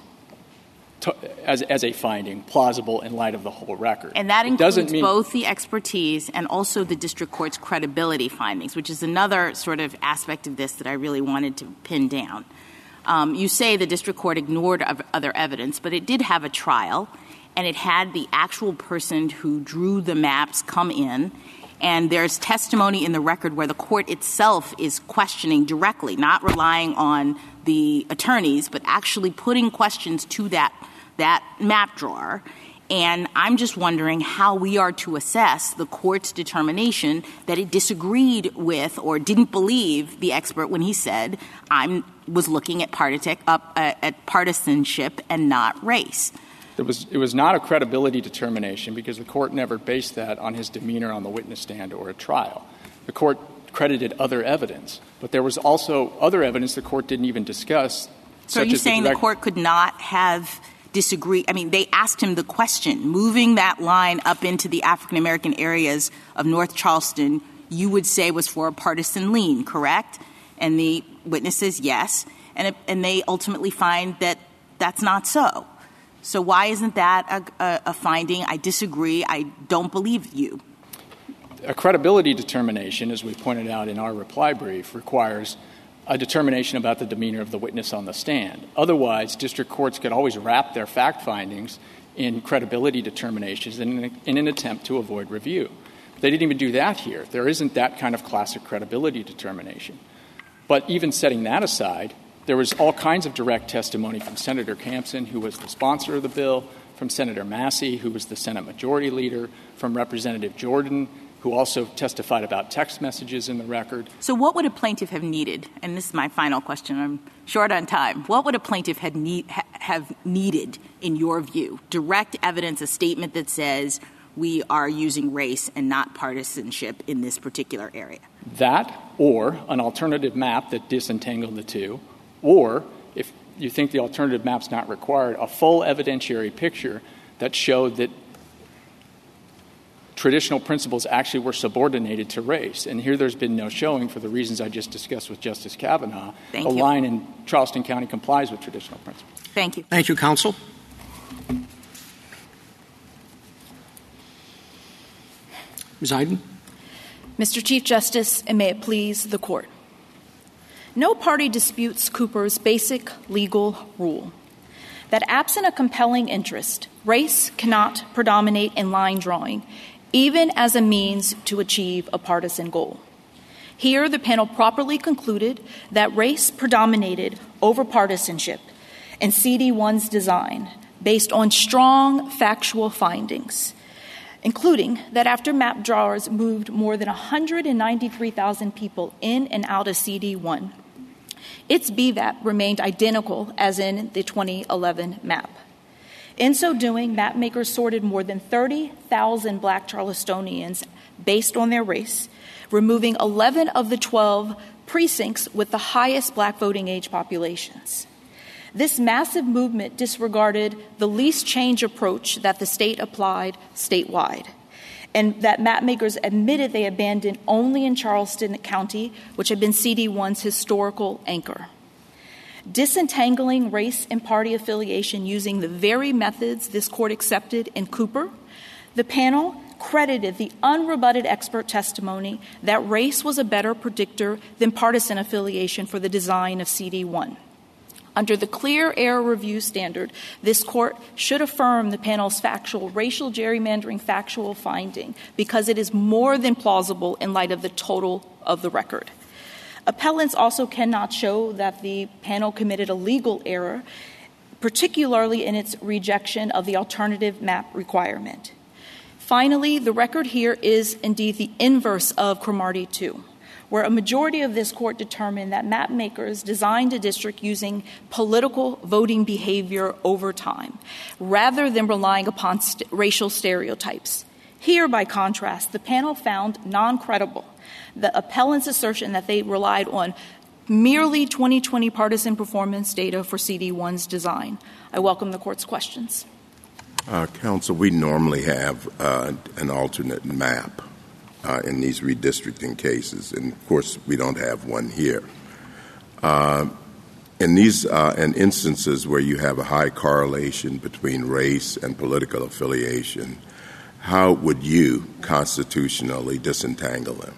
as a finding plausible in light of the whole record? And that includes both the expertise and also the district court's credibility findings, which is another sort of aspect of this that I really wanted to pin down. You say the district court ignored other evidence, but it did have a trial, and it had the actual person who drew the maps come in, and there's testimony in the record where the court itself is questioning directly, not relying on the attorneys, but actually putting questions to that map drawer. And I'm just wondering how we are to assess the court's determination that it disagreed with or didn't believe the expert when he said, I was looking at partisanship and not race. It was not a credibility determination because the court never based that on his demeanor on the witness stand or a trial. The court credited other evidence, but there was also other evidence the court didn't even discuss. So are you saying the court could not have disagreed? I mean, they asked him the question, moving that line up into the African-American areas of North Charleston, you would say was for a partisan lean, correct? And the witness says yes, and they ultimately find that that's not so. So why isn't that a finding? I disagree. I don't believe you. A credibility determination, as we pointed out in our reply brief, requires a determination about the demeanor of the witness on the stand. Otherwise, district courts could always wrap their fact findings in credibility determinations in an attempt to avoid review. They didn't even do that here. There isn't that kind of classic credibility determination. But even setting that aside, there was all kinds of direct testimony from Senator Campson, who was the sponsor of the bill, from Senator Massey, who was the Senate Majority Leader, from Representative Jordan, who also testified about text messages in the record. So what would a plaintiff have needed? And this is my final question. I'm short on time. What would a plaintiff have needed, in your view? Direct evidence, a statement that says we are using race and not partisanship in this particular area. That, or an alternative map that disentangled the two, or, if you think the alternative map's not required, a full evidentiary picture that showed that traditional principles actually were subordinated to race. And here there's been no showing for the reasons I just discussed with Justice Kavanaugh. Thank you. The line in Charleston County complies with traditional principles. Thank you. Thank you, counsel. Ms. Iden. Mr. Chief Justice, and may it please the Court. No party disputes Cooper's basic legal rule that absent a compelling interest, race cannot predominate in line drawing, even as a means to achieve a partisan goal. Here, the panel properly concluded that race predominated over partisanship in CD1's design based on strong factual findings, including that after map drawers moved more than 193,000 people in and out of CD1, its BVAP remained identical as in the 2011 map. In so doing, map makers sorted more than 30,000 Black Charlestonians based on their race, removing 11 of the 12 precincts with the highest Black voting age populations. This massive movement disregarded the least change approach that the state applied statewide, and that map makers admitted they abandoned only in Charleston County, which had been CD1's historical anchor. Disentangling race and party affiliation using the very methods this Court accepted in Cooper, the panel credited the unrebutted expert testimony that race was a better predictor than partisan affiliation for the design of CD1. Under the clear error review standard, this Court should affirm the panel's factual racial gerrymandering factual finding because it is more than plausible in light of the total of the record. Appellants also cannot show that the panel committed a legal error, particularly in its rejection of the alternative map requirement. Finally, the record here is indeed the inverse of Cromartie 2, where a majority of this Court determined that map makers designed a district using political voting behavior over time, rather than relying upon racial stereotypes. Here, by contrast, the panel found non-credible the appellant's assertion that they relied on merely 2020 partisan performance data for CD1's design. I welcome the Court's questions. Counsel, we normally have an alternate map in these redistricting cases, and of course we don't have one here. In these in instances where you have a high correlation between race and political affiliation, how would you constitutionally disentangle them?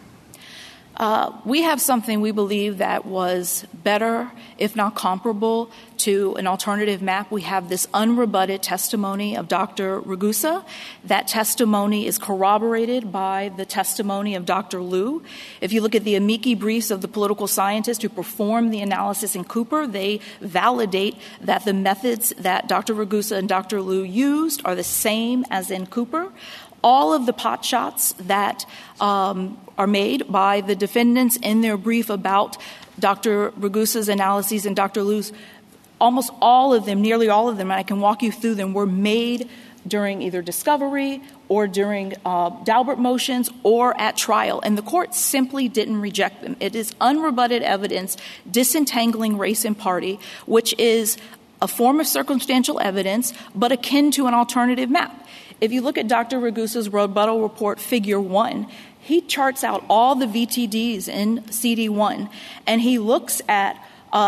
We have something we believe that was better, if not comparable, to an alternative map. We have this unrebutted testimony of Dr. Ragusa. That testimony is corroborated by the testimony of Dr. Liu. If you look at the amici briefs of the political scientists who performed the analysis in Cooper, they validate that the methods that Dr. Ragusa and Dr. Liu used are the same as in Cooper. All of the pot shots that are made by the defendants in their brief about Dr. Ragusa's analyses and Dr. Liu's, almost all of them, nearly all of them, and I can walk you through them, were made during either discovery or during Daubert motions or at trial, and the Court simply didn't reject them. It is unrebutted evidence disentangling race and party, which is a form of circumstantial evidence, but akin to an alternative map. If you look at Dr. Ragusa's rebuttal report, Figure 1, he charts out all the VTDs in CD1, and he looks at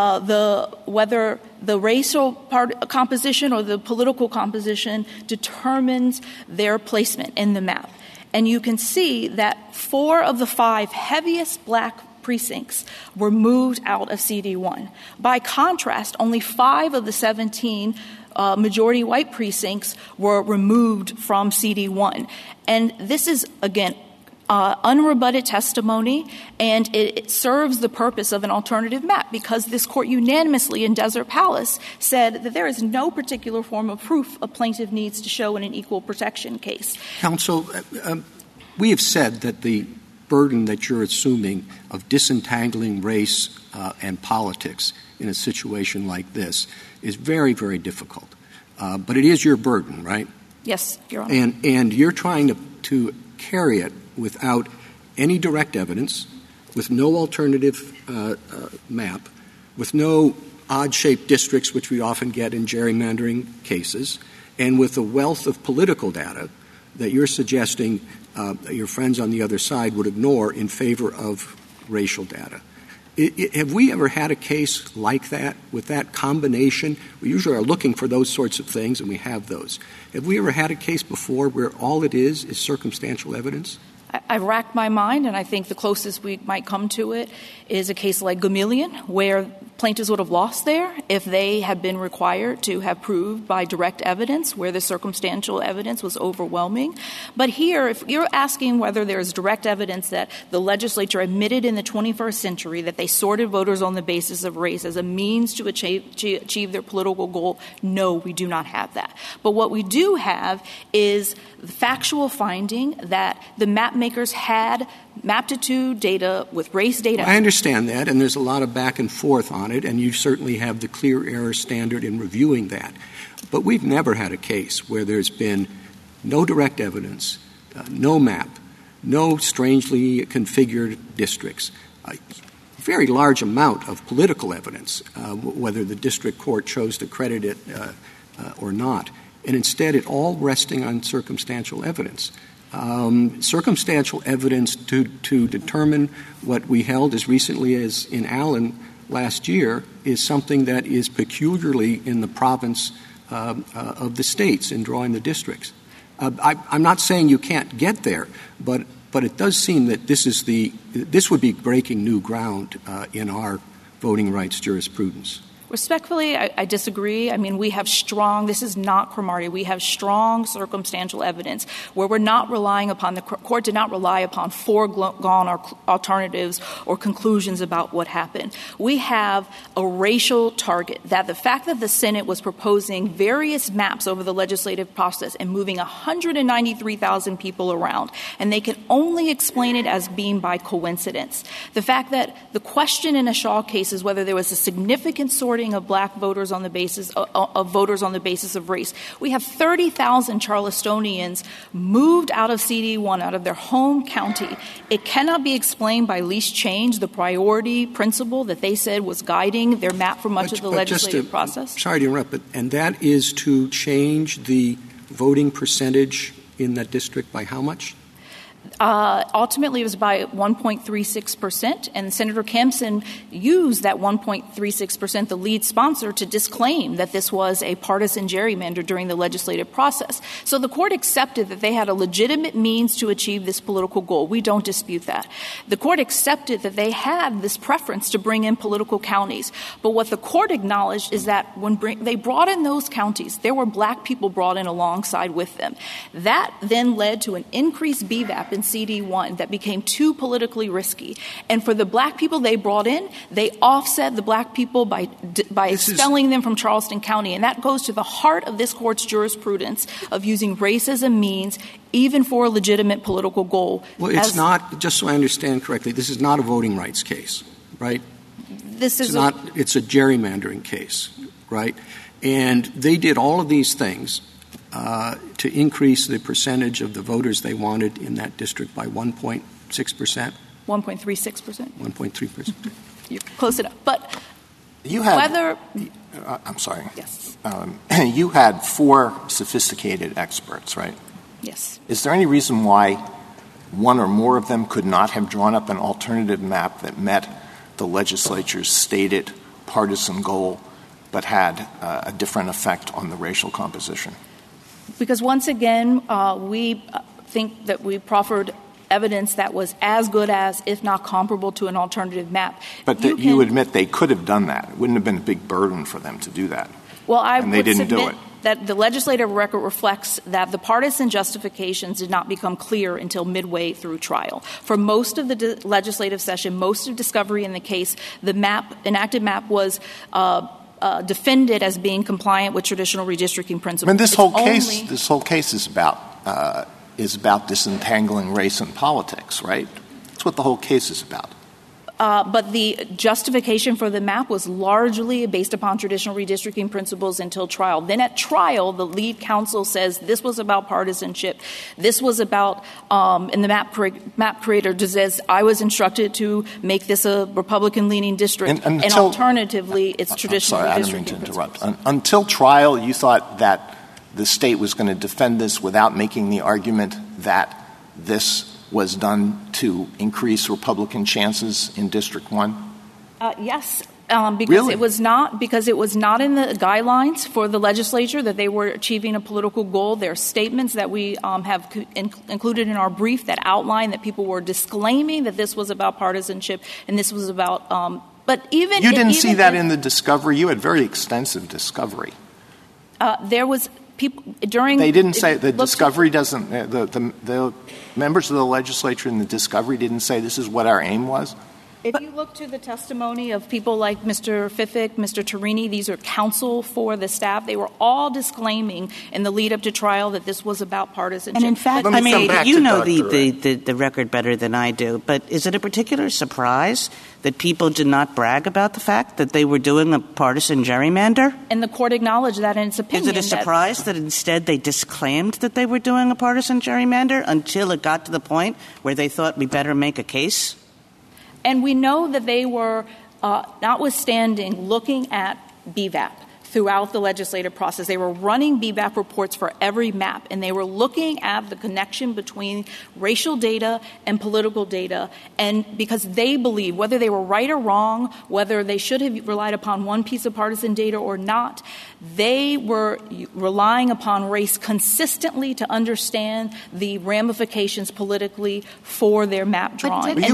whether the racial composition or the political composition determines their placement in the map. And you can see that 4 of the 5 heaviest Black precincts were moved out of CD1. By contrast, only 5 of the 17 majority white precincts were removed from CD1. And this is, again, unrebutted testimony, and it serves the purpose of an alternative map because this Court unanimously in Desert Palace said that there is no particular form of proof a plaintiff needs to show in an equal protection case. Counsel, we have said that the burden that you're assuming of disentangling race and politics in a situation like this is very, very difficult. But it is your burden, right? Yes, Your Honor. And you're trying to carry it without any direct evidence, with no alternative map, with no odd-shaped districts, which we often get in gerrymandering cases, and with a wealth of political data that you're suggesting your friends on the other side would ignore in favor of racial data. Have we ever had a case like that, with that combination? We usually are looking for those sorts of things, and we have those. Have we ever had a case before where all it is circumstantial evidence? I've racked my mind, and I think the closest we might come to it is a case like Gamillion, where plaintiffs would have lost there if they had been required to have proved by direct evidence where the circumstantial evidence was overwhelming. But here, if you're asking whether there's direct evidence that the legislature admitted in the 21st century that they sorted voters on the basis of race as a means to achieve their political goal, no, we do not have that. But what we do have is the factual finding that the map makers had maptitude data with race data. I understand that, and there's a lot of back and forth on it, and you certainly have the clear error standard in reviewing that. But we've never had a case where there's been no direct evidence, no map, no strangely configured districts, a very large amount of political evidence, whether the district court chose to credit it or not, and instead it all resting on circumstantial evidence. Circumstantial evidence to determine what we held as recently as in Allen last year is something that is peculiarly in the province of the states in drawing the districts. I'm not saying you can't get there, but it does seem that this would be breaking new ground in our voting rights jurisprudence. Respectfully, I disagree. I mean, we have this is not Cromartie. We have strong circumstantial evidence where we're not relying upon, the court did not rely upon foregone alternatives or conclusions about what happened. We have a racial target, that the fact that the Senate was proposing various maps over the legislative process and moving 193,000 people around, and they can only explain it as being by coincidence. The fact that the question in a Shaw case is whether there was a significant sorting of black voters on the basis of race. We have 30,000 Charlestonians moved out of CD1, out of their home county. It cannot be explained by least change, the priority principle that they said was guiding their map for much of the legislative process. Sorry to interrupt, and that is to change the voting percentage in that district by how much? Ultimately, it was by 1.36%, and Senator Campson used that 1.36%, the lead sponsor, to disclaim that this was a partisan gerrymander during the legislative process. So the court accepted that they had a legitimate means to achieve this political goal. We don't dispute that. The court accepted that they had this preference to bring in political counties. But what the court acknowledged is that when they brought in those counties, there were black people brought in alongside with them. That then led to an increased BVAP in CD1 that became too politically risky. And for the black people they brought in, they offset the black people by expelling them from Charleston County. And that goes to the heart of this court's jurisprudence of using race as a means, even for a legitimate political goal. Well, it's not, just so I understand correctly, this is not a voting rights case, right? It's a gerrymandering case, right? And they did all of these things to increase the percentage of the voters they wanted in that district by 1.6%? 1.36%. 1.3%. You're close enough. But you had, whether... I'm sorry. Yes. You had 4 sophisticated experts, right? Yes. Is there any reason why one or more of them could not have drawn up an alternative map that met the legislature's stated partisan goal but had a different effect on the racial composition? Because once again, we think that we proffered evidence that was as good as, if not comparable to, an alternative map. But you admit they could have done that. It wouldn't have been a big burden for them to do that. Well, and they didn't do it. That the legislative record reflects that the partisan justifications did not become clear until midway through trial. For most of the legislative session, most of discovery in the case, the enacted map was defended as being compliant with traditional redistricting principles. I mean, this whole case is about disentangling race and politics, right? That's what the whole case is about. But the justification for the map was largely based upon traditional redistricting principles until trial. Then at trial, the lead counsel says this was about partisanship. This was about, and the map creator says, I was instructed to make this a Republican-leaning district. And alternatively, it's traditional redistricting. Sorry, I didn't mean to interrupt. Until trial, you thought that the state was going to defend this without making the argument that this was done to increase Republican chances in District 1? Yes, because really? it was not in the guidelines for the legislature that they were achieving a political goal. There are statements that we have included in our brief that outline that people were disclaiming that this was about partisanship and this was about. But even you didn't see that in the discovery. You had very extensive discovery. There was. They didn't say the discovery doesn't. The members of the legislature in the discovery didn't say this is what our aim was. If you look to the testimony of people like Mr. Fiffick, Mr. Torini, these are counsel for the staff. They were all disclaiming in the lead up to trial that this was about partisanship. And in fact, I mean, you know the record better than I do, but is it a particular surprise that people did not brag about the fact that they were doing a partisan gerrymander? And the court acknowledged that in its opinion. Is it a surprise that instead they disclaimed that they were doing a partisan gerrymander until it got to the point where they thought we better make a case? And we know that they were, notwithstanding looking at BVAP throughout the legislative process, they were running BVAP reports for every map, and they were looking at the connection between racial data and political data, and because they believe, whether they were right or wrong, whether they should have relied upon one piece of partisan data or not, they were relying upon race consistently to understand the ramifications politically for their map drawing. Do you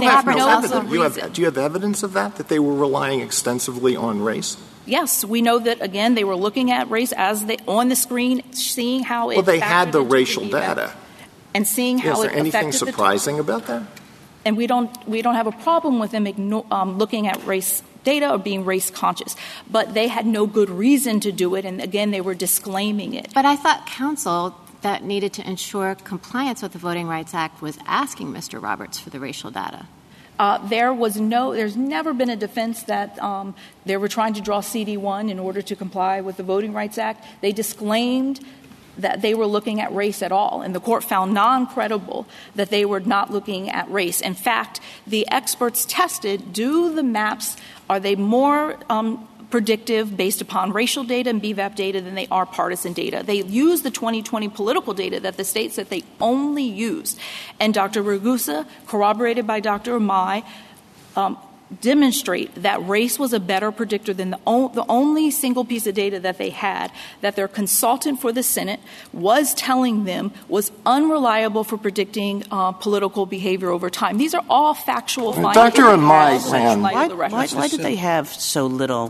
have evidence of that they were relying extensively on race? Yes, we know that, again, they were looking at race as on the screen, seeing how it Well, they had the racial data. And seeing how it affected anything surprising about that? And we don't have a problem with them looking at race data or being race conscious. But they had no good reason to do it, and again, they were disclaiming it. But I thought counsel that needed to ensure compliance with the Voting Rights Act was asking Mr. Roberts for the racial data. There's never been a defense that they were trying to draw CD1 in order to comply with the Voting Rights Act. They disclaimed that they were looking at race at all, and the court found non-credible that they were not looking at race. In fact, the experts tested, do the maps, are they more predictive based upon racial data and BVAP data than they are partisan data. They use the 2020 political data that the states that they only used. And Dr. Ragusa, corroborated by Dr. Amai, demonstrate that race was a better predictor than the only single piece of data that they had, that their consultant for the Senate was telling them was unreliable for predicting political behavior over time. These are all factual findings. Dr. Amai, why did they have so little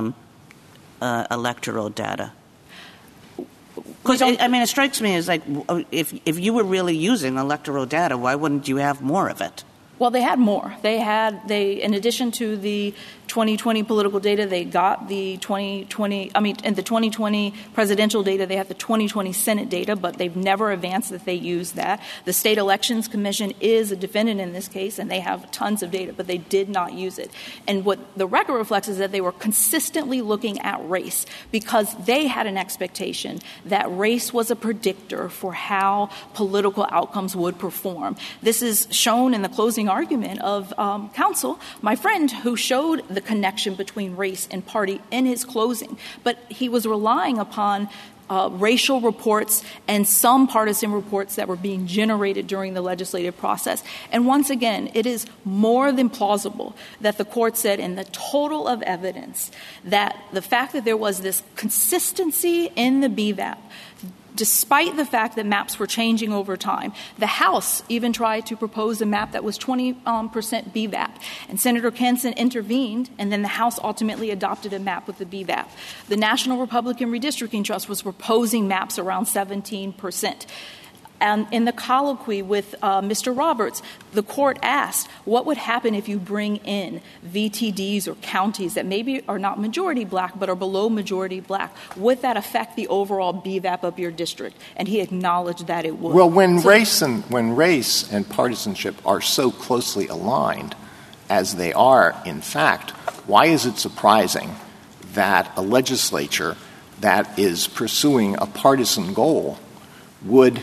electoral data? Because, it strikes me as like if you were really using electoral data, why wouldn't you have more of it? Well, they had more. In addition to the 2020 political data, they got the 2020 presidential data, they have the 2020 Senate data, but they've never advanced that they use that. The State Elections Commission is a defendant in this case, and they have tons of data, but they did not use it. And what the record reflects is that they were consistently looking at race because they had an expectation that race was a predictor for how political outcomes would perform. This is shown in the closing argument of counsel, my friend, who showed the connection between race and party in his closing. But he was relying upon racial reports and some partisan reports that were being generated during the legislative process. And once again, it is more than plausible that the court said in the total of evidence that the fact that there was this consistency in the BVAP, despite the fact that maps were changing over time. The House even tried to propose a map that was 20% BVAP, and Senator Kenson intervened, and then the House ultimately adopted a map with the BVAP. The National Republican Redistricting Trust was proposing maps around 17%. And in the colloquy with Mr. Roberts, the court asked, what would happen if you bring in VTDs or counties that maybe are not majority black but are below majority black? Would that affect the overall BVAP of your district? And he acknowledged that it would. Well, when race and partisanship are so closely aligned, as they are, in fact, why is it surprising that a legislature that is pursuing a partisan goal would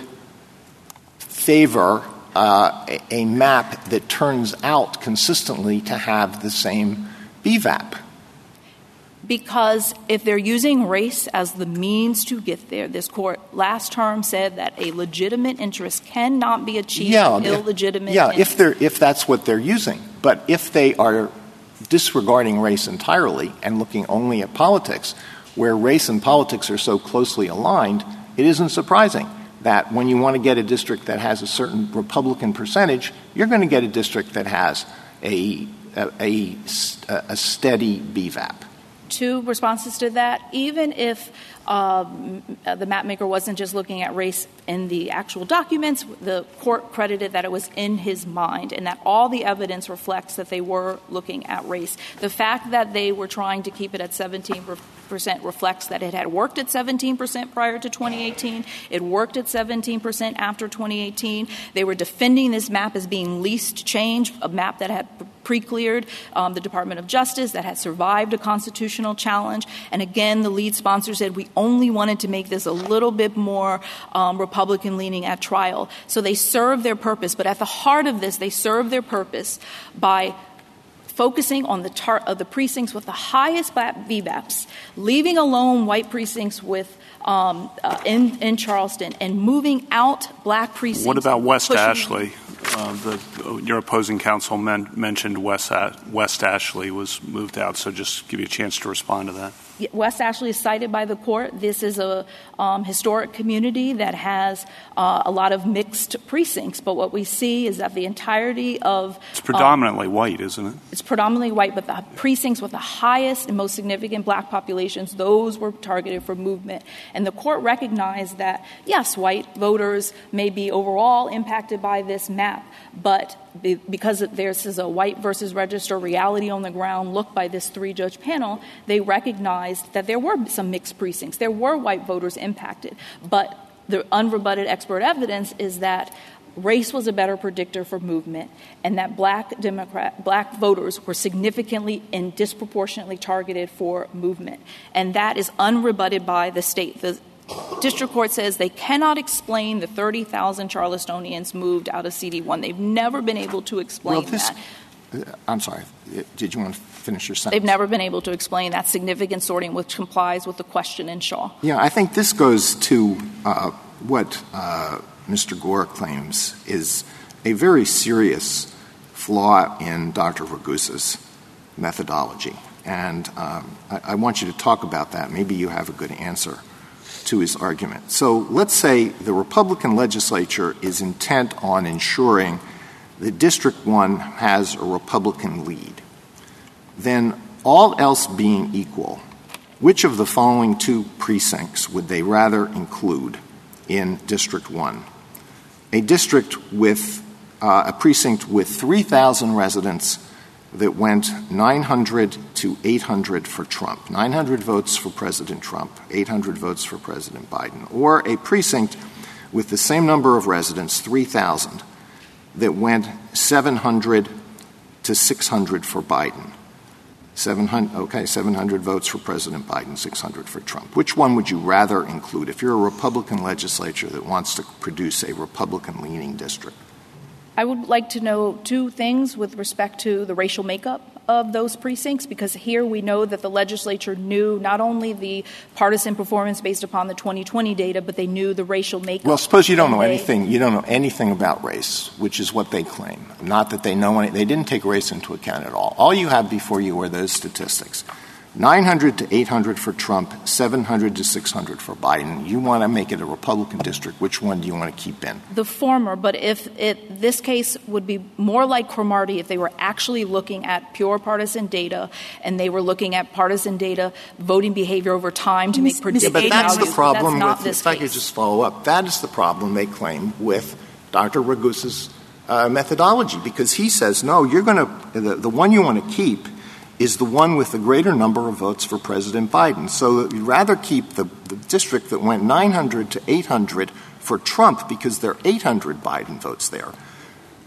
favor a map that turns out consistently to have the same BVAP? Because if they're using race as the means to get there, this court last term said that a legitimate interest cannot be achieved with illegitimate interest. If that's what they're using. But if they are disregarding race entirely and looking only at politics, where race and politics are so closely aligned, it isn't surprising that when you want to get a district that has a certain Republican percentage, you're going to get a district that has a steady BVAP. Two responses to that. Even if the map maker wasn't just looking at race in the actual documents, the court credited that it was in his mind and that all the evidence reflects that they were looking at race. The fact that they were trying to keep it at 17% reflects that it had worked at 17% prior to 2018. It worked at 17% after 2018. They were defending this map as being least change, a map that had pre-cleared the Department of Justice, that had survived a constitutional challenge. And again, the lead sponsor said we only wanted to make this a little bit more Republican-leaning at trial. So they served their purpose. But at the heart of this, they served their purpose by focusing on the precincts with the highest VBAPs, leaving alone white precincts with in Charleston, and moving out black precincts. What about West Ashley? Your opposing counsel mentioned West Ashley was moved out, so just give you a chance to respond to that. West Ashley is cited by the court. This is a historic community that has a lot of mixed precincts, but what we see is that the entirety of it's predominantly white, isn't it? It's predominantly white, but the precincts with the highest and most significant black populations, those were targeted for movement. And the court recognized that, yes, white voters may be overall impacted by this map, but because this is a white versus register reality on the ground look by this three-judge panel, they recognized that there were some mixed precincts. There were white voters impacted. But the unrebutted expert evidence is that race was a better predictor for movement and that black voters were significantly and disproportionately targeted for movement. And that is unrebutted by the state. The district court says they cannot explain the 30,000 Charlestonians moved out of CD1. They've never been able to explain that. I'm sorry. Did you want to finish your sentence? They've never been able to explain that significant sorting, which complies with the question in Shaw. Yeah, I think this goes to what Mr. Gore claims is a very serious flaw in Dr. Ragusa's methodology. And I want you to talk about that. Maybe you have a good answer to his argument. So let's say the Republican legislature is intent on ensuring that District 1 has a Republican lead. Then all else being equal, which of the following two precincts would they rather include in District 1? A district with a precinct with 3,000 residents that went 900 to 800 for Trump, 900 votes for President Trump, 800 votes for President Biden, or a precinct with the same number of residents, 3,000, that went 700 to 600 for Biden. 700 votes for President Biden, 600 for Trump. Which one would you rather include if you're a Republican legislature that wants to produce a Republican-leaning district? I would like to know two things with respect to the racial makeup of those precincts, because here we know that the legislature knew not only the partisan performance based upon the 2020 data, but they knew the racial makeup. Well, suppose you don't know anything. You don't know anything about race, which is what they claim. Not that they know any. They didn't take race into account at all. All you have before you are those statistics. 900 to 800 for Trump, 700 to 600 for Biden. You want to make it a Republican district. Which one do you want to keep in? The former, but this case would be more like Cromartie if they were actually looking at pure partisan data and they were looking at partisan data, voting behavior over time to make predictive values. But that's the problem that's with, if I could just follow up, that is the problem they claim with Dr. Ragusa's methodology, because he says, no, you're going to, the one you want to keep is the one with the greater number of votes for President Biden. So you'd rather keep the district that went 900 to 800 for Trump because there are 800 Biden votes there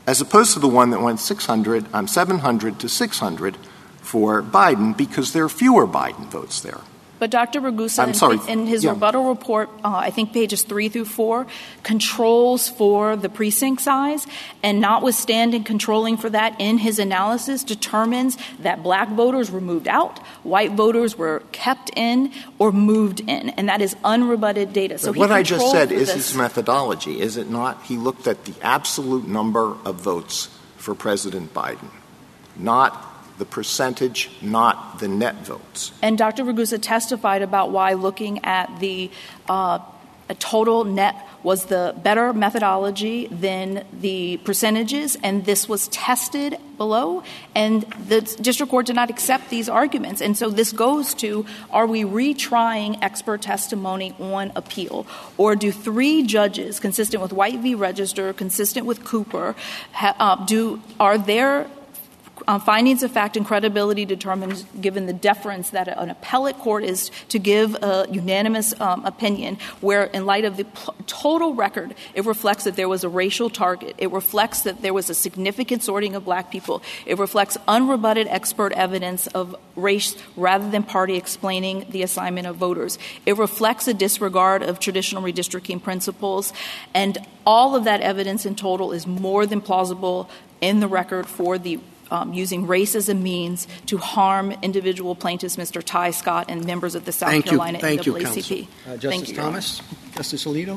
as opposed to the one that went 700 to 600 for Biden because there are fewer Biden votes there. But Dr. Ragusa, in his rebuttal report, I think pages 3 through 4, controls for the precinct size, and notwithstanding controlling for that in his analysis, determines that black voters were moved out, white voters were kept in or moved in, and that is unrebutted data. So what I just said is his methodology, is it not? He looked at the absolute number of votes for President Biden, not the percentage, not the net votes. And Dr. Ragusa testified about why looking at the total net was the better methodology than the percentages, and this was tested below, and the district court did not accept these arguments. And so this goes to, are we retrying expert testimony on appeal? Or do 3 judges, consistent with White v. Register, consistent with Cooper, are their findings of fact and credibility determined given the deference that an appellate court is to give a unanimous opinion where in light of the total record, it reflects that there was a racial target. It reflects that there was a significant sorting of black people. It reflects unrebutted expert evidence of race rather than party explaining the assignment of voters. It reflects a disregard of traditional redistricting principles. And all of that evidence in total is more than plausible in the record for the using race as a means to harm individual plaintiffs, Mr. Ty Scott, and members of the South Carolina NAACP. Justice Thomas? Justice Alito?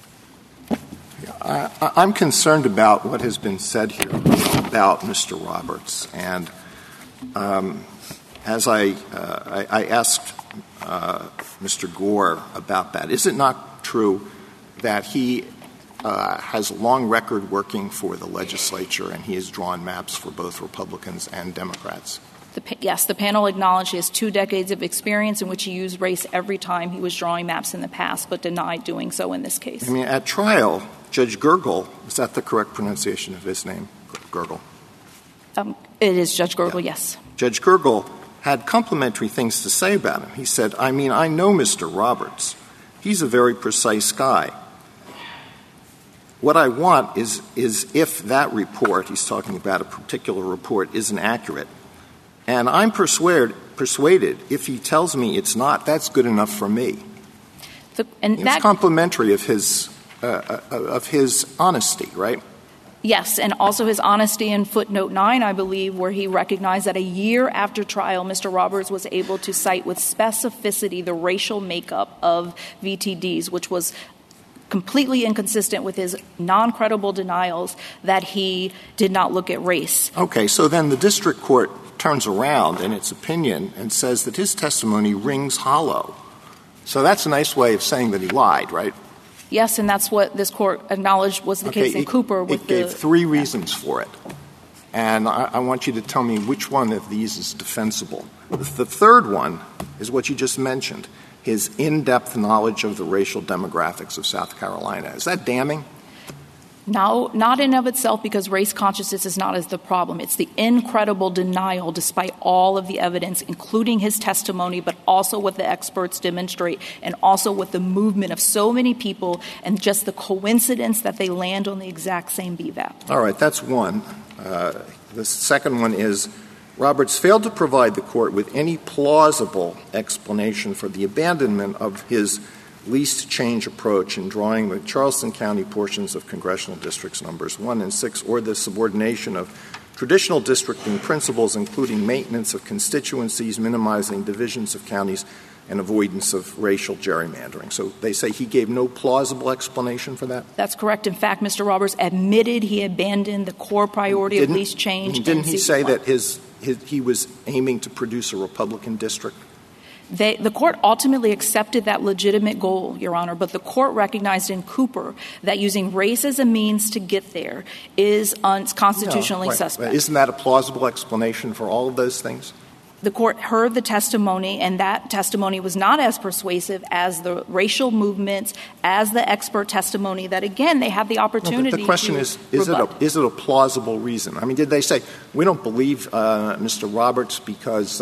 I'm concerned about what has been said here about Mr. Roberts. And as I asked Mr. Gore about that, is it not true that he has a long record working for the legislature, and he has drawn maps for both Republicans and Democrats? Yes, the panel acknowledged he has 2 decades of experience in which he used race every time he was drawing maps in the past, but denied doing so in this case. I mean, at trial, Judge Gergel, is that the correct pronunciation of his name, Gergel? It is Judge Gergel, yes. Judge Gergel had complimentary things to say about him. He said, I know Mr. Roberts. He's a very precise guy. What I want is if that report, he's talking about a particular report, isn't accurate, and I'm persuaded if he tells me it's not, that's good enough for me. It's complimentary of his honesty, right? Yes, and also his honesty in footnote 9, I believe, where he recognized that a year after trial, Mr. Roberts was able to cite with specificity the racial makeup of VTDs, which was completely inconsistent with his non-credible denials that he did not look at race. Okay, so then the district court turns around in its opinion and says that his testimony rings hollow. So that's a nice way of saying that he lied, right? Yes, and that's what this court acknowledged was the case in Cooper. It gave 3 reasons for it. And I want you to tell me which one of these is defensible. The third one is what you just mentioned, his in-depth knowledge of the racial demographics of South Carolina. Is that damning? No, not in of itself, because race consciousness is not as the problem. It's the incredible denial, despite all of the evidence, including his testimony, but also what the experts demonstrate, and also with the movement of so many people, and just the coincidence that they land on the exact same BVAP. All right, that's one. The second one is, Roberts failed to provide the court with any plausible explanation for the abandonment of his least change approach in drawing the Charleston County portions of congressional districts numbers 1 and 6, or the subordination of traditional districting principles, including maintenance of constituencies, minimizing divisions of counties, and avoidance of racial gerrymandering. So they say he gave no plausible explanation for that? That's correct. In fact, Mr. Roberts admitted he abandoned the core priority of least change. Didn't he say that he was aiming to produce a Republican district? The court ultimately accepted that legitimate goal, Your Honor, but the court recognized in Cooper that using race as a means to get there is constitutionally suspect. Isn't that a plausible explanation for all of those things? The court heard the testimony, and that testimony was not as persuasive as the racial movements, as the expert testimony that, again, they have the opportunity to the question is it a plausible reason? I mean, did they say, we don't believe Mr. Roberts because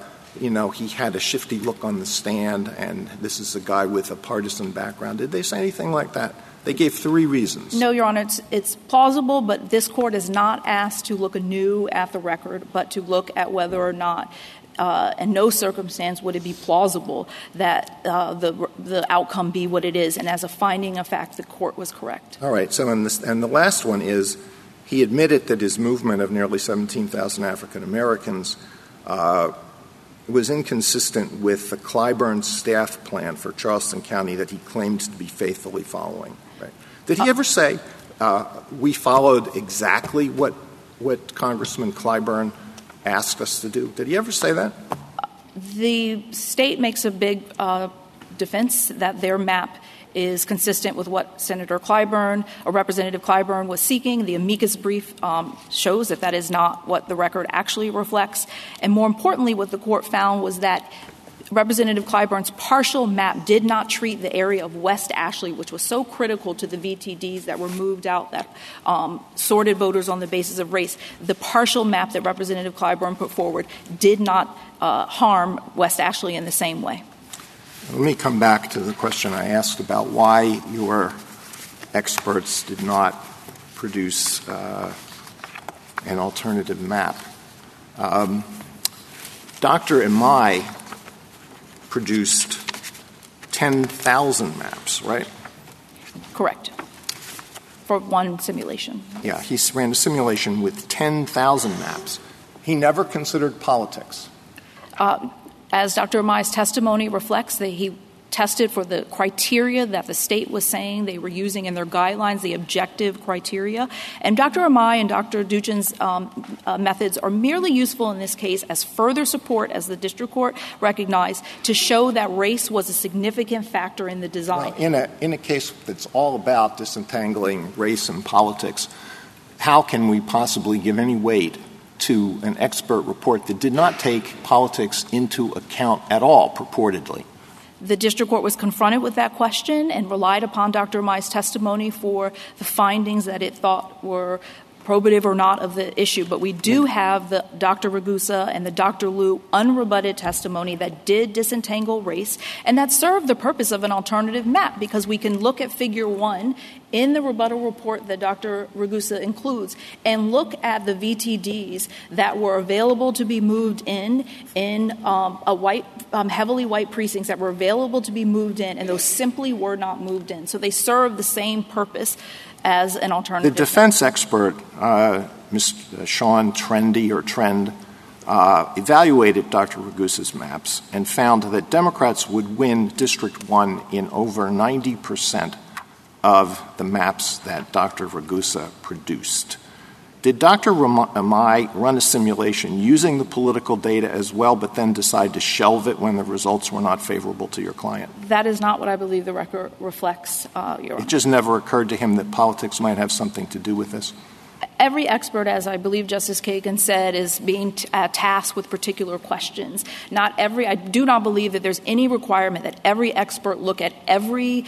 he had a shifty look on the stand, and this is a guy with a partisan background? Did they say anything like that? They gave 3 reasons. No, Your Honor, it's plausible, but this Court is not asked to look anew at the record, but to look at whether or not in no circumstance would it be plausible that the outcome be what it is. And as a finding of fact, the Court was correct. All right. So, and the last one is he admitted that his movement of nearly 17,000 African Americans was inconsistent with the Clyburn staff plan for Charleston County that he claimed to be faithfully following. Right? Did he ever say we followed exactly what Congressman Clyburn asked us to do? Did he ever say that? The state makes a big defense that their map is consistent with what Senator Clyburn or Representative Clyburn was seeking. The amicus brief shows that that is not what the record actually reflects. And more importantly, what the Court found was that Representative Clyburn's partial map did not treat the area of West Ashley, which was so critical to the VTDs that were moved out, that sorted voters on the basis of race. The partial map that Representative Clyburn put forward did not harm West Ashley in the same way. Let me come back to the question I asked about why your experts did not produce an alternative map. Dr. Imai produced 10,000 maps, right? Correct. For one simulation. Yeah, he ran a simulation with 10,000 maps. He never considered politics. As Dr. Imai's testimony reflects, that he tested for the criteria that the state was saying they were using in their guidelines, the objective criteria. And Dr. Imai and Dr. Duchin's methods are merely useful in this case as further support, as the district court recognized, to show that race was a significant factor in the design. Well, in a case that's all about disentangling race and politics, how can we possibly give any weight to an expert report that did not take politics into account at all, purportedly? The district court was confronted with that question and relied upon Dr. Imai's testimony for the findings that it thought were probative or not of the issue. But we do have the Dr. Ragusa and the Dr. Liu unrebutted testimony that did disentangle race, and that served the purpose of an alternative map, because we can look at Figure 1 in the rebuttal report that Dr. Ragusa includes and look at the VTDs that were available to be moved in a white, heavily white precincts that were available to be moved in, and those simply were not moved in. So they serve the same purpose as an alternative. The defense expert, Ms. Sean Trendy or Trend, evaluated Dr. Ragusa's maps and found that Democrats would win District 1 in over 90% of the maps that Dr. Ragusa produced. Did Dr. Imai run a simulation using the political data as well, but then decide to shelve it when the results were not favorable to your client? That is not what I believe the record reflects, Your Honor. It just never occurred to him that politics might have something to do with this? Every expert, as I believe Justice Kagan said, is being tasked with particular questions. I do not believe that there's any requirement that every expert look at every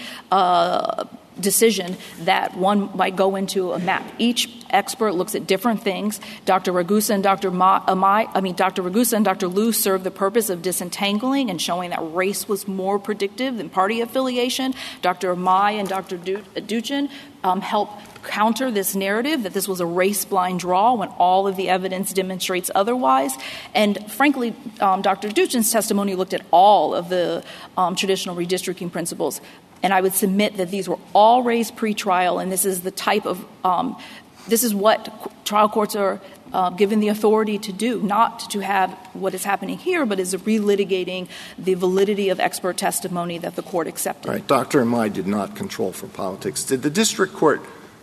decision that one might go into a map. Each expert looks at different things. Dr. Ragusa and Dr. Ragusa and Dr. Liu served the purpose of disentangling and showing that race was more predictive than party affiliation. Dr. Imai and Dr. Duchin helped counter this narrative that this was a race-blind draw when all of the evidence demonstrates otherwise. And frankly, Dr. Duchin's testimony looked at all of the traditional redistricting principles. And I would submit that these were all raised pre-trial, and this is the type of this is what trial courts are given the authority to do, not to have what is happening here, but is relitigating the validity of expert testimony that the court accepted. All right. Dr. Imai did not control for politics. Did the district court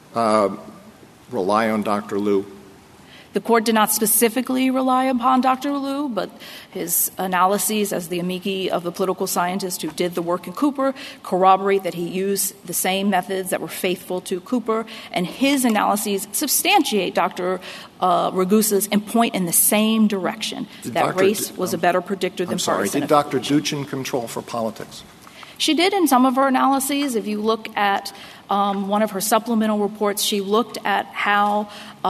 rely on Dr. Liu? The court did not specifically rely upon Dr. Liu, but his analyses as the amici of the political scientist who did the work in Cooper corroborate that he used the same methods that were faithful to Cooper, and his analyses substantiate Dr. Ragusa's and point in the same direction, that race was a better predictor than partisan. Did Dr. Duchin control for politics? She did in some of her analyses. If you look at one of her supplemental reports, she looked at how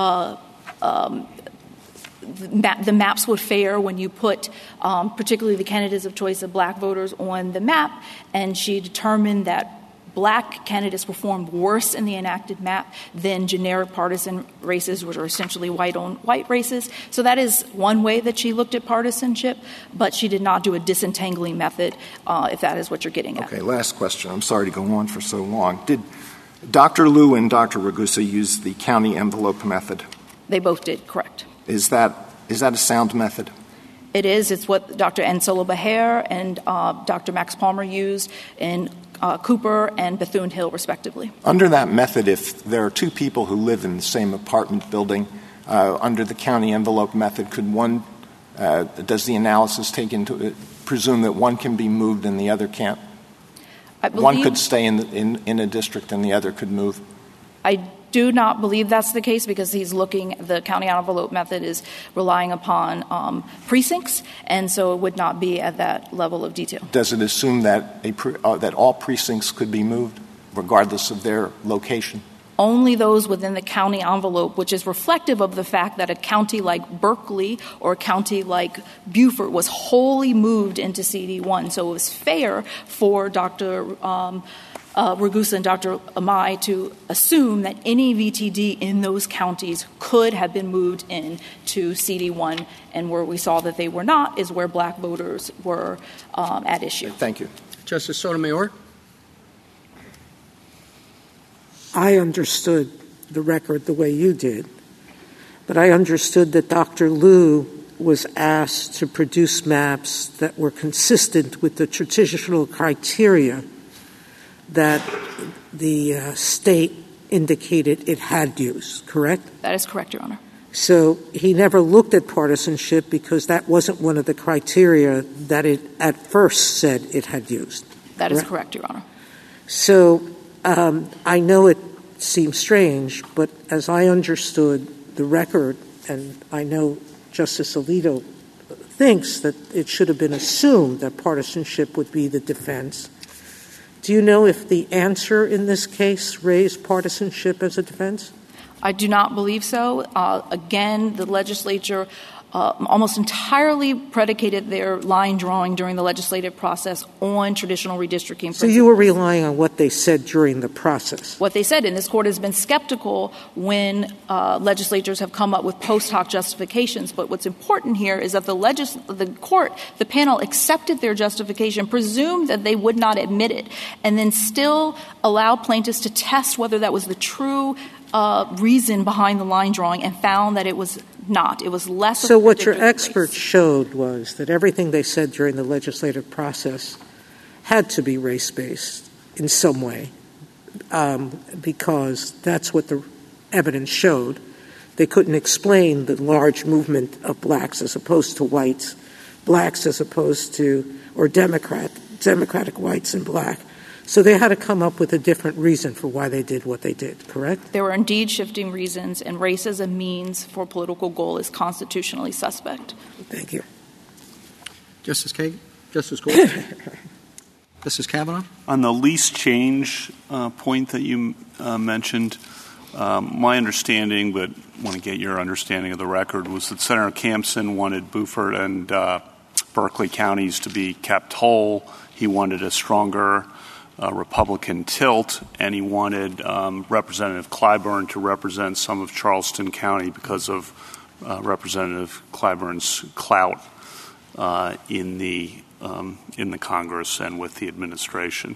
the maps would fare when you put particularly the candidates of choice of black voters on the map, and she determined that black candidates performed worse in the enacted map than generic partisan races, which are essentially white-on white races. So that is one way that she looked at partisanship, but she did not do a disentangling method, if that is what you're getting at. Okay, last question. I'm sorry to go on for so long. Did Dr. Liu and Dr. Ragusa use the county envelope method? They both did, correct. Is that a sound method? It is. It's what Dr. Ansolo Beher and Dr. Max Palmer used in Cooper and Bethune-Hill, respectively. Under that method, if there are two people who live in the same apartment building, under the county envelope method, does the analysis presume that one can be moved and the other can't? One could stay in a district and the other could move? I do not believe that's the case because the county envelope method is relying upon precincts, and so it would not be at that level of detail. Does it assume that that all precincts could be moved, regardless of their location? Only those within the county envelope, which is reflective of the fact that a county like Berkeley or a county like Beaufort was wholly moved into CD1. So it was fair for Dr. Ragusa and Dr. Amai to assume that any VTD in those counties could have been moved into CD1, and where we saw that they were not is where black voters were at issue. Thank you. Justice Sotomayor? I understood the record the way you did, but I understood that Dr. Liu was asked to produce maps that were consistent with the traditional criteria that the state indicated it had used, correct? That is correct, Your Honor. So he never looked at partisanship because that wasn't one of the criteria that it at first said it had used. That is correct, Your Honor. So I know it seems strange, but as I understood the record, and I know Justice Alito thinks that it should have been assumed that partisanship would be the defense. Do you know if the answer in this case raised partisanship as a defense? I do not believe so. Again, the legislature almost entirely predicated their line drawing during the legislative process on traditional redistricting principles. So you were relying on what they said during the process? What they said, and this court has been skeptical when legislatures have come up with post hoc justifications. But what's important here is that the panel accepted their justification, presumed that they would not admit it, and then still allow plaintiffs to test whether that was the true reason behind the line drawing, and found that it was not. It was less. So what your experts showed was that everything they said during the legislative process had to be race-based in some way, because that's what the evidence showed. They couldn't explain the large movement of blacks as opposed to whites, blacks as opposed to, or democratic whites and black. So they had to come up with a different reason for why they did what they did, correct? There were indeed shifting reasons, and race as a means for political goal is constitutionally suspect. Thank you. Justice Kagan? Justice Gorsuch? Justice Kavanaugh? On the least change point that you mentioned, my understanding, but I want to get your understanding of the record, was that Senator Campson wanted Beaufort and Berkeley counties to be kept whole. He wanted a stronger Republican tilt, and he wanted Representative Clyburn to represent some of Charleston County because of Representative Clyburn's clout in the Congress and with the administration.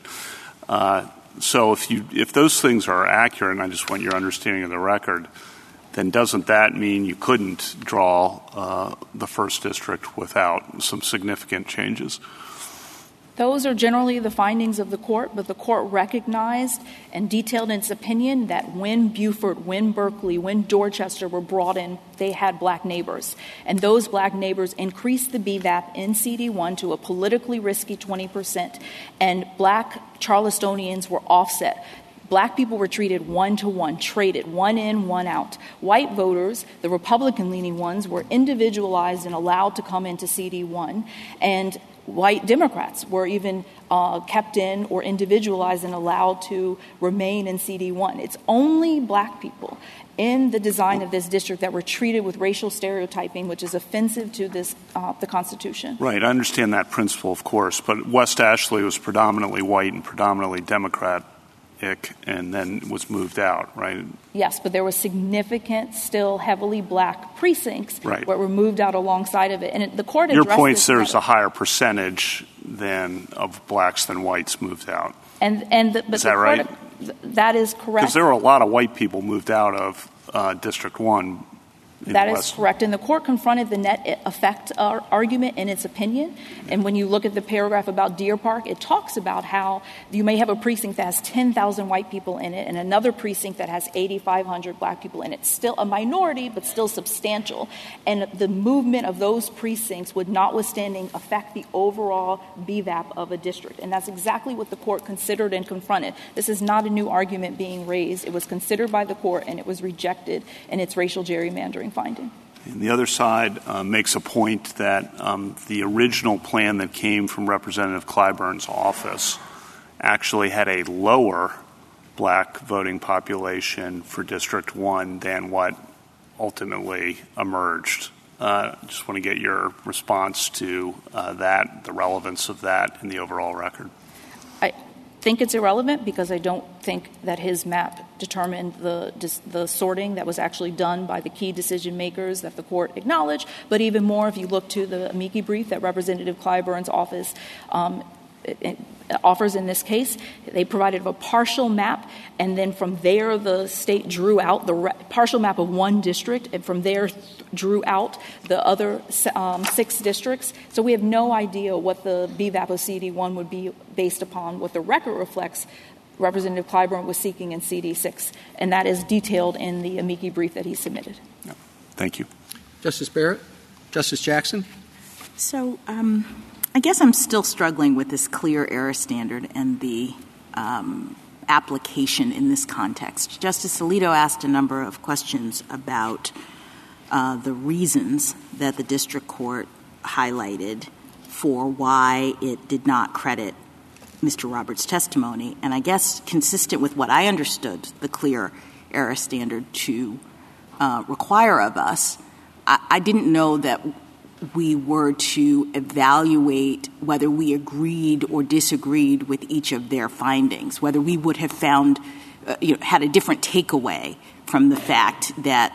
So if those things are accurate, and I just want your understanding of the record, then doesn't that mean you couldn't draw the first district without some significant changes? Those are generally the findings of the court, but the court recognized and detailed in its opinion that when Beaufort, when Berkeley, when Dorchester were brought in, they had black neighbors. And those black neighbors increased the BVAP in CD1 to a politically risky 20%, and black Charlestonians were offset. Black people were treated one-to-one, traded, one in, one out. White voters, the Republican-leaning ones, were individualized and allowed to come into CD1, and white Democrats were even kept in or individualized and allowed to remain in CD1. It's only black people in the design of this district that were treated with racial stereotyping, which is offensive to the Constitution. Right. I understand that principle, of course, but West Ashley was predominantly white and predominantly Democrat and then was moved out, right? Yes, but there were significant, still heavily black precincts right. that were moved out alongside of it. And the court Your addressed point's there's a higher percentage of blacks than whites moved out. Is that right? That is correct. Because there were a lot of white people moved out of District 1. That is correct. And the court confronted the net effect argument in its opinion. And when you look at the paragraph about Deer Park, it talks about how you may have a precinct that has 10,000 white people in it and another precinct that has 8,500 black people in it. Still a minority, but still substantial. And the movement of those precincts would notwithstanding affect the overall BVAP of a district. And that's exactly what the court considered and confronted. This is not a new argument being raised. It was considered by the court and it was rejected in its racial gerrymandering finding. And the other side makes a point that the original plan that came from Representative Clyburn's office actually had a lower black voting population for District 1 than what ultimately emerged. Just want to get your response to that, the relevance of that in the overall record. I think it's irrelevant because I don't think that his map determined the sorting that was actually done by the key decision makers that the court acknowledged. But even more, if you look to the amici brief that Representative Clyburn's office offers in this case, they provided a partial map, and then from there the state drew out the partial map of one district, and from there drew out the other 6 districts. So we have no idea what the BVAP of CD1 would be based upon. What the record reflects, Representative Clyburn was seeking in CD6, and that is detailed in the amici brief that he submitted. Yeah. Thank you. Justice Barrett? Justice Jackson? So I guess I'm still struggling with this clear error standard and the application in this context. Justice Alito asked a number of questions about the reasons that the district court highlighted for why it did not credit Mr. Roberts' testimony. And I guess consistent with what I understood the clear error standard to require of us, I didn't know that we were to evaluate whether we agreed or disagreed with each of their findings, whether we would have found, had a different takeaway from the fact that,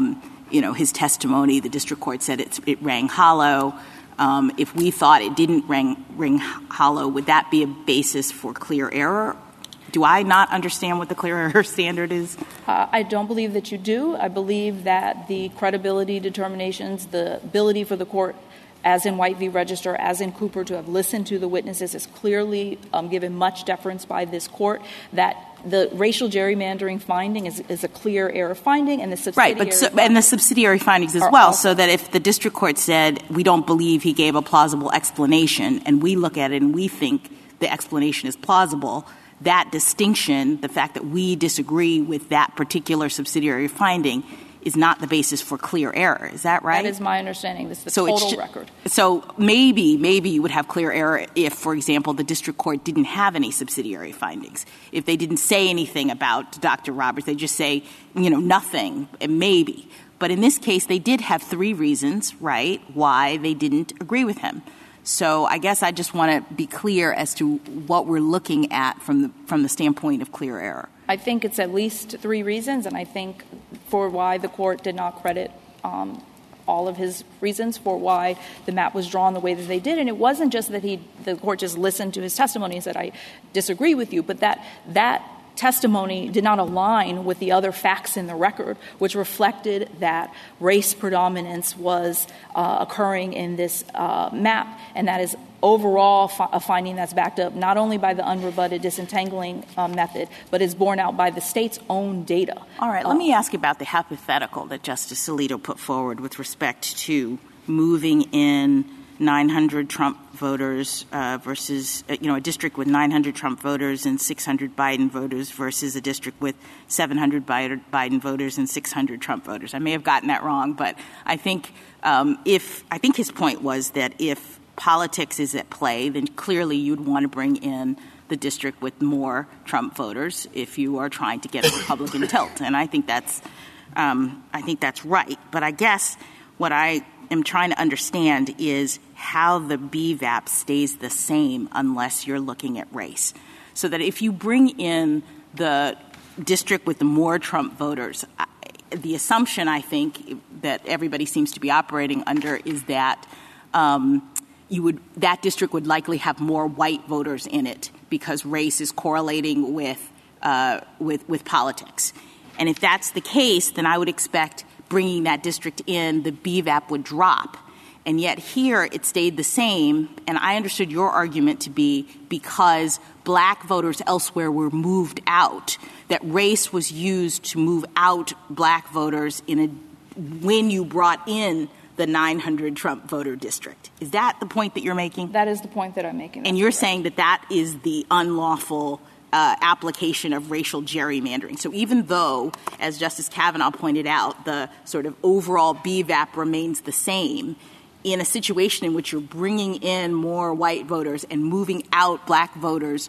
his testimony, the district court said it rang hollow. If we thought it didn't ring hollow, would that be a basis for clear error? Do I not understand what the clear error standard is? I don't believe that you do. I believe that the credibility determinations, the ability for the court, as in White v. Register, as in Cooper, to have listened to the witnesses is clearly given much deference by this court, that the racial gerrymandering finding is a clear error finding, and the subsidiary and the subsidiary findings as well, so that if the district court said we don't believe he gave a plausible explanation, and we look at it and we think the explanation is plausible, that distinction, the fact that we disagree with that particular subsidiary finding, is not the basis for clear error. Is that right? That is my understanding. This is the total record. So maybe you would have clear error if, for example, the district court didn't have any subsidiary findings. If they didn't say anything about Dr. Roberts, they just say, nothing, maybe. But in this case, they did have 3 reasons, right, why they didn't agree with him. So I guess I just want to be clear as to what we're looking at from the standpoint of clear error. I think it's at least 3 reasons, and I think for why the court did not credit all of his reasons for why the map was drawn the way that they did. And it wasn't just that the court just listened to his testimony and said, I disagree with you, but that testimony did not align with the other facts in the record, which reflected that race predominance was occurring in this map, and that is overall a finding that's backed up not only by the unrebutted disentangling method, but is borne out by the state's own data. All right, let me ask you about the hypothetical that Justice Alito put forward with respect to moving in 900 Trump voters versus, a district with 900 Trump voters and 600 Biden voters versus a district with 700 Biden voters and 600 Trump voters. I may have gotten that wrong, but I think his point was that if politics is at play, then clearly you'd want to bring in the district with more Trump voters if you are trying to get a Republican tilt. And I think that's right. But I guess what I am trying to understand is how the BVAP stays the same unless you're looking at race. So that if you bring in the district with the more Trump voters. The assumption, I think, that everybody seems to be operating under is that that district would likely have more white voters in it because race is correlating with politics. And if that's the case, then I would expect bringing that district in, the BVAP would drop. And yet here it stayed the same. And I understood your argument to be because black voters elsewhere were moved out, that race was used to move out black voters when you brought in the 900 Trump voter district. Is that the point that you're making? That is the point that I'm making. And you're saying that is the unlawful application of racial gerrymandering. So even though, as Justice Kavanaugh pointed out, the sort of overall BVAP remains the same, in a situation in which you're bringing in more white voters and moving out black voters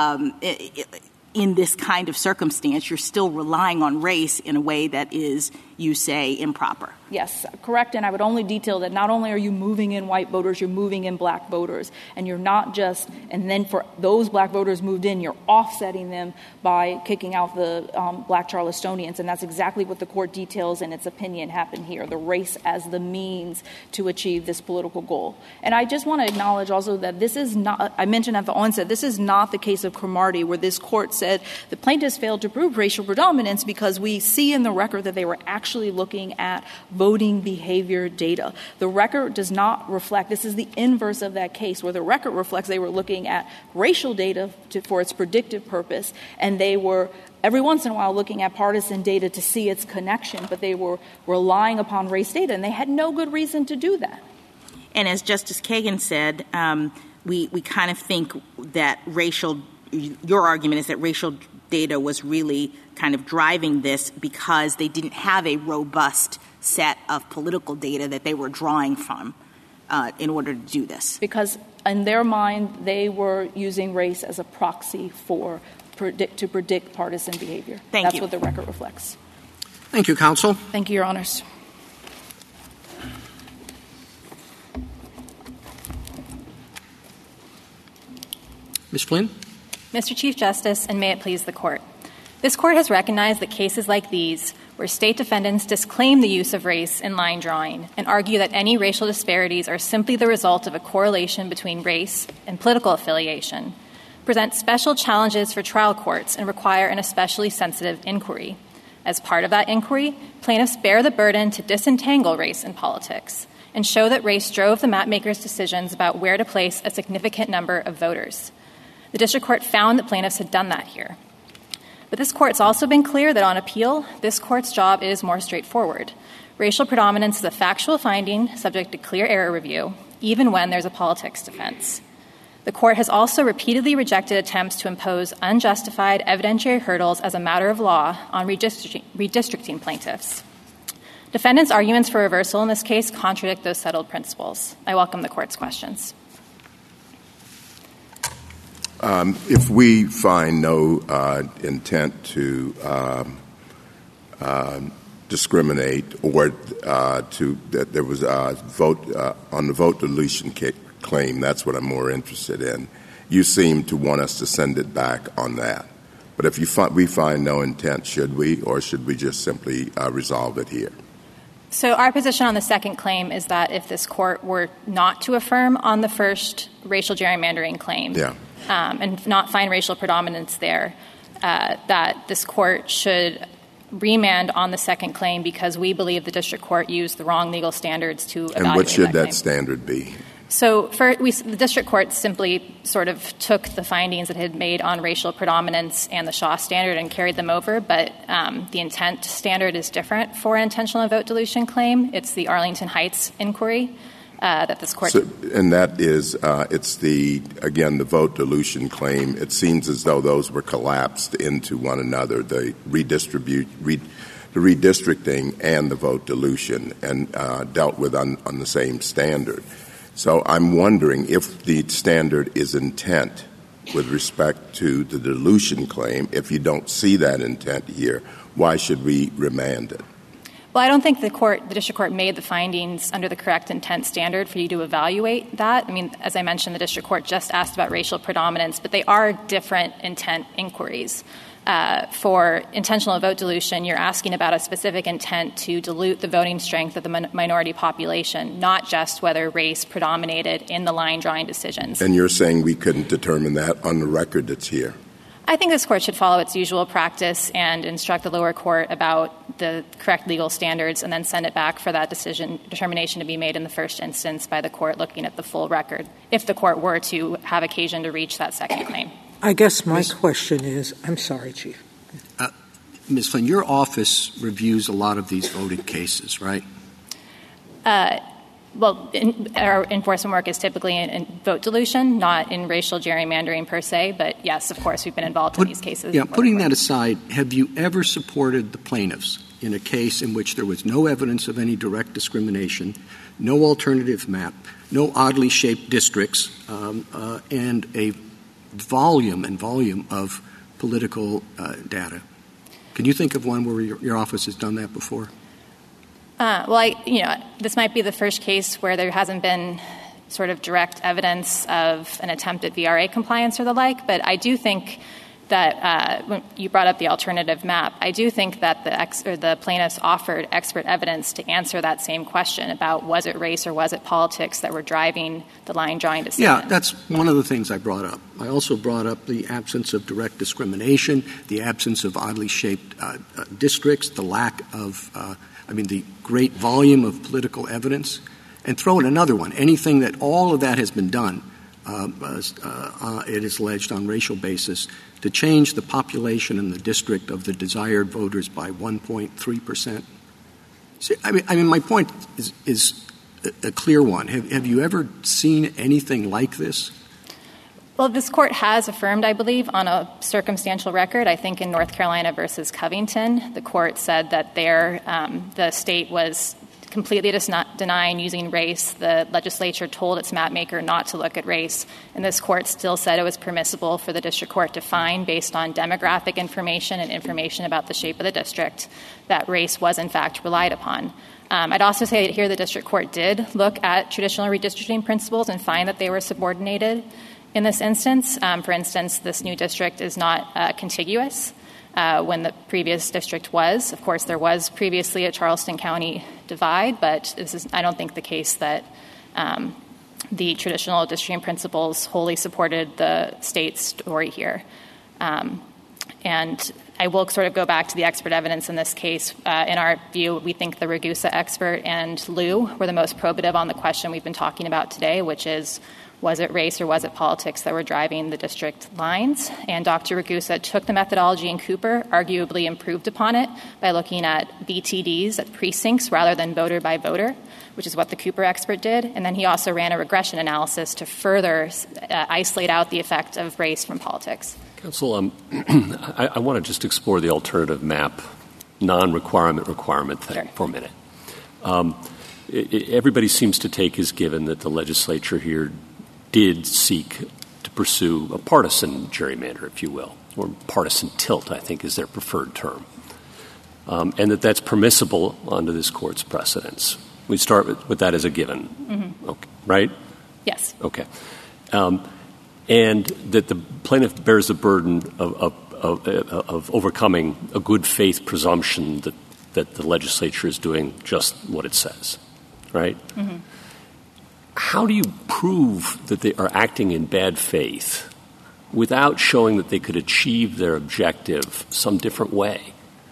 in this kind of circumstance, you're still relying on race in a way that is, you say, improper. Yes, correct. And I would only detail that not only are you moving in white voters, you're moving in black voters. And you're not just – and then for those black voters moved in, you're offsetting them by kicking out the black Charlestonians. And that's exactly what the court details in its opinion happened here, the race as the means to achieve this political goal. And I just want to acknowledge also that this is not – I mentioned at the onset, this is not the case of Cromartie where this court said the plaintiffs failed to prove racial predominance because we see in the record that they were actually looking at voting behavior data. The record does not reflect – this is the inverse of that case where the record reflects they were looking at racial data for its predictive purpose, and they were every once in a while looking at partisan data to see its connection, but they were relying upon race data, and they had no good reason to do that. And as Justice Kagan said, we kind of think that your argument is that racial data was really kind of driving this because they didn't have a robust set of political data that they were drawing from in order to do this. Because in their mind, they were using race as a proxy to predict partisan behavior. That's what the record reflects. Thank you, counsel. Thank you, Your Honors. Ms. Flynn? Mr. Chief Justice, and may it please the Court. This Court has recognized that cases like these, where state defendants disclaim the use of race in line drawing and argue that any racial disparities are simply the result of a correlation between race and political affiliation, present special challenges for trial courts and require an especially sensitive inquiry. As part of that inquiry, plaintiffs bear the burden to disentangle race in politics and show that race drove the mapmakers' decisions about where to place a significant number of voters. The district court found that plaintiffs had done that here. But this court's also been clear that on appeal, this court's job is more straightforward. Racial predominance is a factual finding subject to clear error review, even when there's a politics defense. The court has also repeatedly rejected attempts to impose unjustified evidentiary hurdles as a matter of law on redistricting plaintiffs. Defendants' arguments for reversal in this case contradict those settled principles. I welcome the court's questions. If we find no intent to discriminate or that there was a vote on the vote dilution claim, that's what I'm more interested in. You seem to want us to send it back on that. But if we find no intent, should we, or should we just simply resolve it here? So our position on the second claim is that if this court were not to affirm on the first racial gerrymandering claim, and not find racial predominance there, that this court should remand on the second claim because we believe the district court used the wrong legal standards to evaluate that claim. And what should that standard be? So the district court simply sort of took the findings it had made on racial predominance and the Shaw standard and carried them over, but the intent standard is different for an intentional vote dilution claim. It's the Arlington Heights inquiry. That this court and that is it's the vote dilution claim. It seems as though those were collapsed into one another, the redistricting and the vote dilution, and dealt with on the same standard. So I'm wondering if the standard is intent with respect to the dilution claim. If you don't see that intent here, why should we remand it? Well, I don't think the district court made the findings under the correct intent standard for you to evaluate that. I mean, as I mentioned, the district court just asked about racial predominance, but they are different intent inquiries. for intentional vote dilution, you're asking about a specific intent to dilute the voting strength of the minority population, not just whether race predominated in the line-drawing decisions. And you're saying we couldn't determine that on the record that's here? I think this court should follow its usual practice and instruct the lower court about the correct legal standards and then send it back for that determination to be made in the first instance by the court looking at the full record, if the court were to have occasion to reach that second claim. I guess my question is – I'm sorry, Chief. Ms. Flynn, your office reviews a lot of these voting cases, right? Our enforcement work is typically in vote dilution, not in racial gerrymandering per se. But, yes, of course, we've been involved in these cases. Yeah, putting that aside, have you ever supported the plaintiffs in a case in which there was no evidence of any direct discrimination, no alternative map, no oddly shaped districts, and a volume of political data? Can you think of one where your office has done that before? This might be the first case where there hasn't been sort of direct evidence of an attempt at VRA compliance or the like, but I do think that when you brought up the alternative map, I do think that the plaintiffs offered expert evidence to answer that same question about was it race or was it politics that were driving the line-drawing decision. Yeah, that's one of the things I brought up. I also brought up the absence of direct discrimination, the absence of oddly shaped districts, the lack of the great volume of political evidence, and throw in another one. Anything that all of that has been done, it is alleged on racial basis, to change the population in the district of the desired voters by 1.3%. My point is a clear one. Have you ever seen anything like this? Well, this court has affirmed, I believe, on a circumstantial record. I think in North Carolina versus Covington, the court said that the state was completely denying using race. The legislature told its mapmaker not to look at race, and this court still said it was permissible for the district court to find, based on demographic information and information about the shape of the district, that race was in fact relied upon. I'd also say that here the district court did look at traditional redistricting principles and find that they were subordinated in this instance. For instance, this new district is not contiguous when the previous district was. Of course, there was previously a Charleston County divide, but this is, I don't think, the case that the traditional districting principles wholly supported the state's story here. And I will sort of go back to the expert evidence in this case. In our view, we think the Ragusa expert and Liu were the most probative on the question we've been talking about today, which is, was it race or was it politics that were driving the district lines? And Dr. Ragusa took the methodology in Cooper, arguably improved upon it by looking at BTDs, at precincts, rather than voter by voter, which is what the Cooper expert did. And then he also ran a regression analysis to further isolate out the effect of race from politics. Counsel, I want to just explore the alternative map, non-requirement thing for a minute. Everybody seems to take as given that the legislature here did seek to pursue a partisan gerrymander, if you will, or partisan tilt, I think is their preferred term, and that's permissible under this court's precedents. We start with that as a given, okay, right? Yes. Okay. And that the plaintiff bears the burden of overcoming a good faith presumption that the legislature is doing just what it says, right? Mm-hmm. How do you prove that they are acting in bad faith without showing that they could achieve their objective some different way?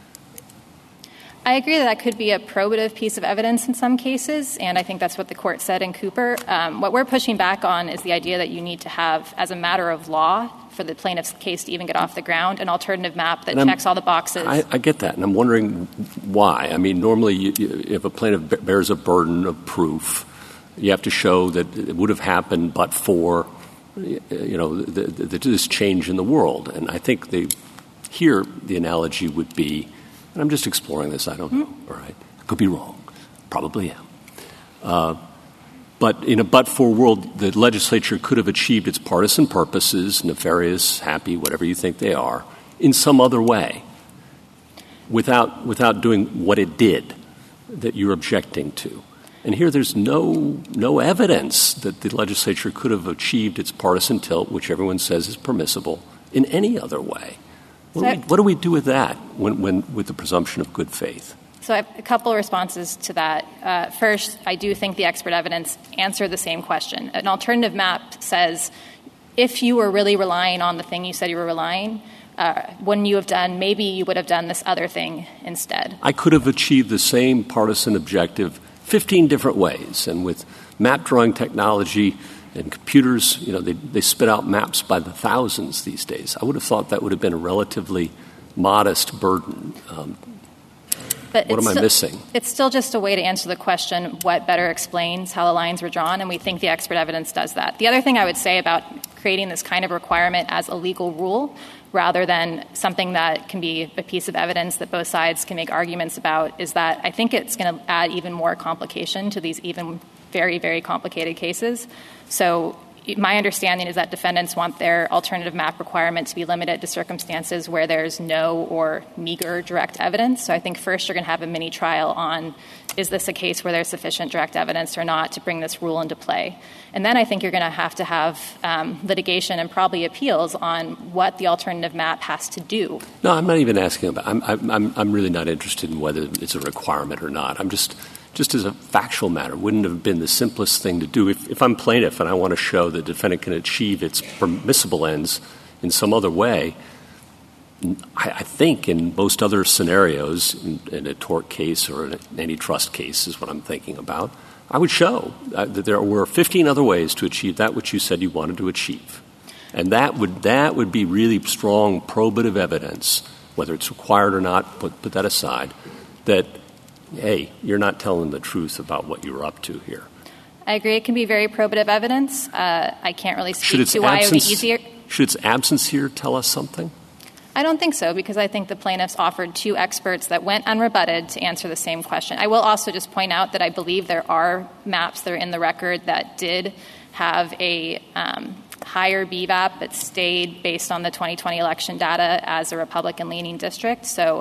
I agree that could be a probative piece of evidence in some cases, and I think that's what the court said in Cooper. What we're pushing back on is the idea that you need to have, as a matter of law, for the plaintiff's case to even get off the ground, an alternative map that checks all the boxes. I get that, and I'm wondering why. I mean, normally if a plaintiff bears a burden of proof, you have to show that it would have happened but for, this change in the world. And I think here the analogy would be, and I'm just exploring this, I don't know, all right? Could be wrong. Probably am. But in a but-for world, the legislature could have achieved its partisan purposes, nefarious, happy, whatever you think they are, in some other way without doing what it did that you're objecting to. And here there's no evidence that the legislature could have achieved its partisan tilt, which everyone says is permissible, in any other way What do we do with that with the presumption of good faith? So I have a couple of responses to that. First, I do think the expert evidence answered the same question. An alternative map says, if you were really relying on the thing you said you were relying, wouldn't you have done, maybe you would have done this other thing instead. I could have achieved the same partisan objective 15 different ways. And with map drawing technology and computers, they spit out maps by the thousands these days. I would have thought that would have been a relatively modest burden. But what am I missing? It's still just a way to answer the question, what better explains how the lines were drawn, and we think the expert evidence does that. The other thing I would say about creating this kind of requirement as a legal rule rather than something that can be a piece of evidence that both sides can make arguments about is that I think it's going to add even more complication to these even very, very complicated cases. So my understanding is that defendants want their alternative map requirement to be limited to circumstances where there's no or meager direct evidence. So I think first you're going to have a mini trial on, is this a case where there's sufficient direct evidence or not to bring this rule into play? And then I think you're going to have litigation and probably appeals on what the alternative map has to do. No, I'm not even asking about. I'm really not interested in whether it's a requirement or not. I'm just as a factual matter, wouldn't have been the simplest thing to do. If I'm plaintiff and I want to show the defendant can achieve its permissible ends in some other way, I think in most other scenarios, in a tort case or an antitrust case is what I'm thinking about, I would show that there were 15 other ways to achieve that which you said you wanted to achieve. And that would be really strong probative evidence, whether it's required or not, put that aside, that hey, you're not telling the truth about what you're up to here. I agree. It can be very probative evidence. I can't really speak to why it would be easier. Should its absence here tell us something? I don't think so, because I think the plaintiffs offered two experts that went unrebutted to answer the same question. I will also just point out that I believe there are maps that are in the record that did have a higher BVAP that stayed based on the 2020 election data as a Republican-leaning district. So,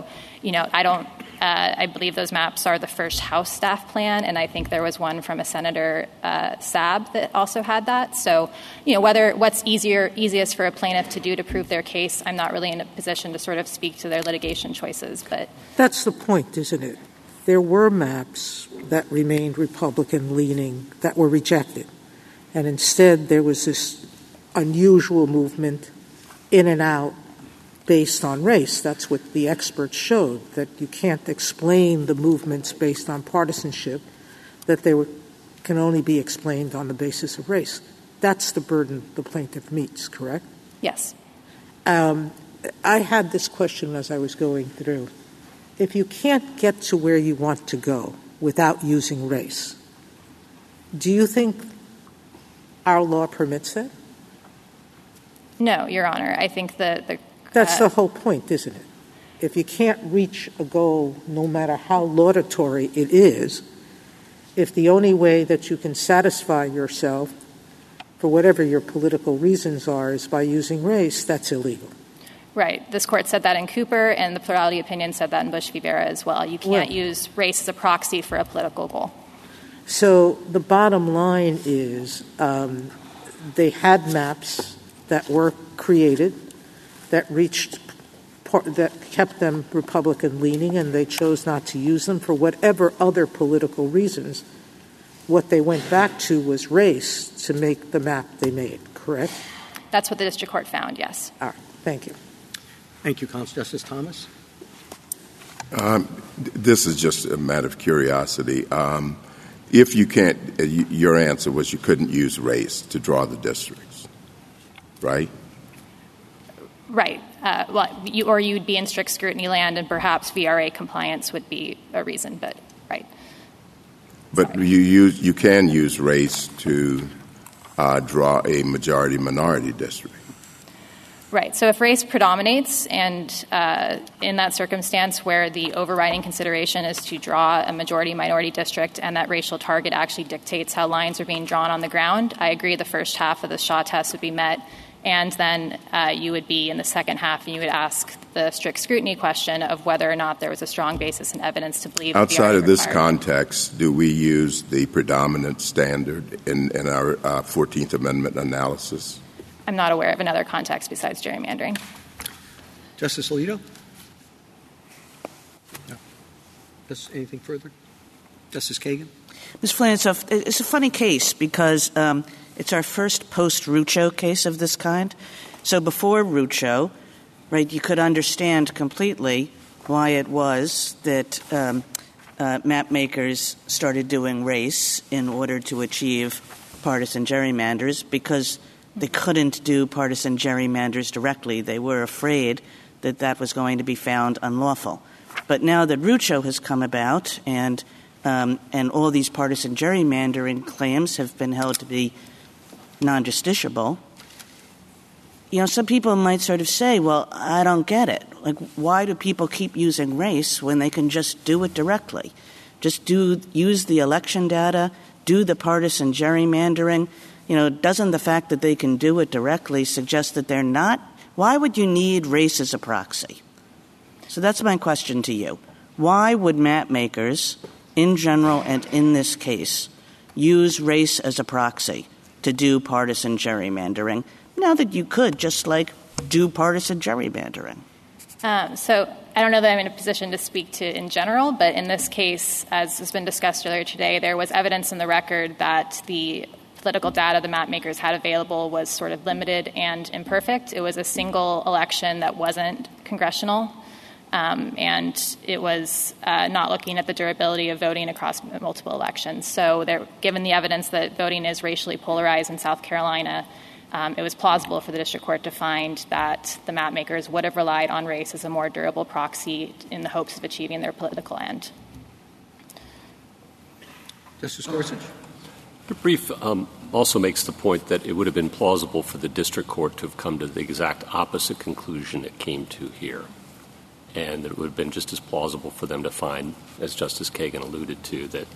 I believe those maps are the first House staff plan, and I think there was one from a Senator Saab that also had that. So, what's easiest for a plaintiff to do to prove their case, I'm not really in a position to sort of speak to their litigation choices. But that's the point, isn't it? There were maps that remained Republican-leaning that were rejected, and instead there was this unusual movement in and out based on race. That's what the experts showed, that you can't explain the movements based on partisanship, that can only be explained on the basis of race. That's the burden the plaintiff meets, correct? Yes. I had this question as I was going through. If you can't get to where you want to go without using race, do you think our law permits that? No, Your Honor. I think that's the whole point, isn't it? If you can't reach a goal, no matter how laudatory it is, if the only way that you can satisfy yourself, for whatever your political reasons are, is by using race, that's illegal. Right. This Court said that in Cooper, and the plurality opinion said that in Bush v. Vera as well. You can't use race as a proxy for a political goal. So the bottom line is they had maps that were created that kept them Republican-leaning, and they chose not to use them for whatever other political reasons. What they went back to was race to make the map they made, correct? That's what the district court found, yes. All right. Thank you. Thank you, Justice Thomas. This is just a matter of curiosity. If you can't, your answer was you couldn't use race to draw the districts, right? Right. You'd be in strict scrutiny land, and perhaps VRA compliance would be a reason, but right. But you can use race to draw a majority-minority district. Right. So if race predominates, and in that circumstance where the overriding consideration is to draw a majority-minority district and that racial target actually dictates how lines are being drawn on the ground, I agree the first half of the Shaw test would be met. And then you would be in the second half, and you would ask the strict scrutiny question of whether or not there was a strong basis in evidence to believe. Outside of this context, do we use the predominant standard in our 14th Amendment analysis? I'm not aware of another context besides gerrymandering. Justice Alito? No. Anything further? Justice Kagan? Ms. Flynn, it's a funny case because it's our first post-Rucho case of this kind. So before Rucho, right, you could understand completely why it was that map makers started doing race in order to achieve partisan gerrymanders, because they couldn't do partisan gerrymanders directly. They were afraid that that was going to be found unlawful. But now that Rucho has come about and all these partisan gerrymandering claims have been held to be non-justiciable, some people might sort of say, well, I don't get it. Like, why do people keep using race when they can just do it directly? Just use the election data, do the partisan gerrymandering. Doesn't the fact that they can do it directly suggest that they're not? Why would you need race as a proxy? So that's my question to you. Why would map makers, in general and in this case, use race as a proxy to do partisan gerrymandering, now that you could just, do partisan gerrymandering? So I don't know that I'm in a position to speak to in general, but in this case, as has been discussed earlier today, there was evidence in the record that the political data the map makers had available was sort of limited and imperfect. It was a single election that wasn't congressional, and it was not looking at the durability of voting across multiple elections. So given the evidence that voting is racially polarized in South Carolina, it was plausible for the district court to find that the map makers would have relied on race as a more durable proxy in the hopes of achieving their political end. Justice Gorsuch? The brief also makes the point that it would have been plausible for the district court to have come to the exact opposite conclusion it came to here, and that it would have been just as plausible for them to find, as Justice Kagan alluded to, that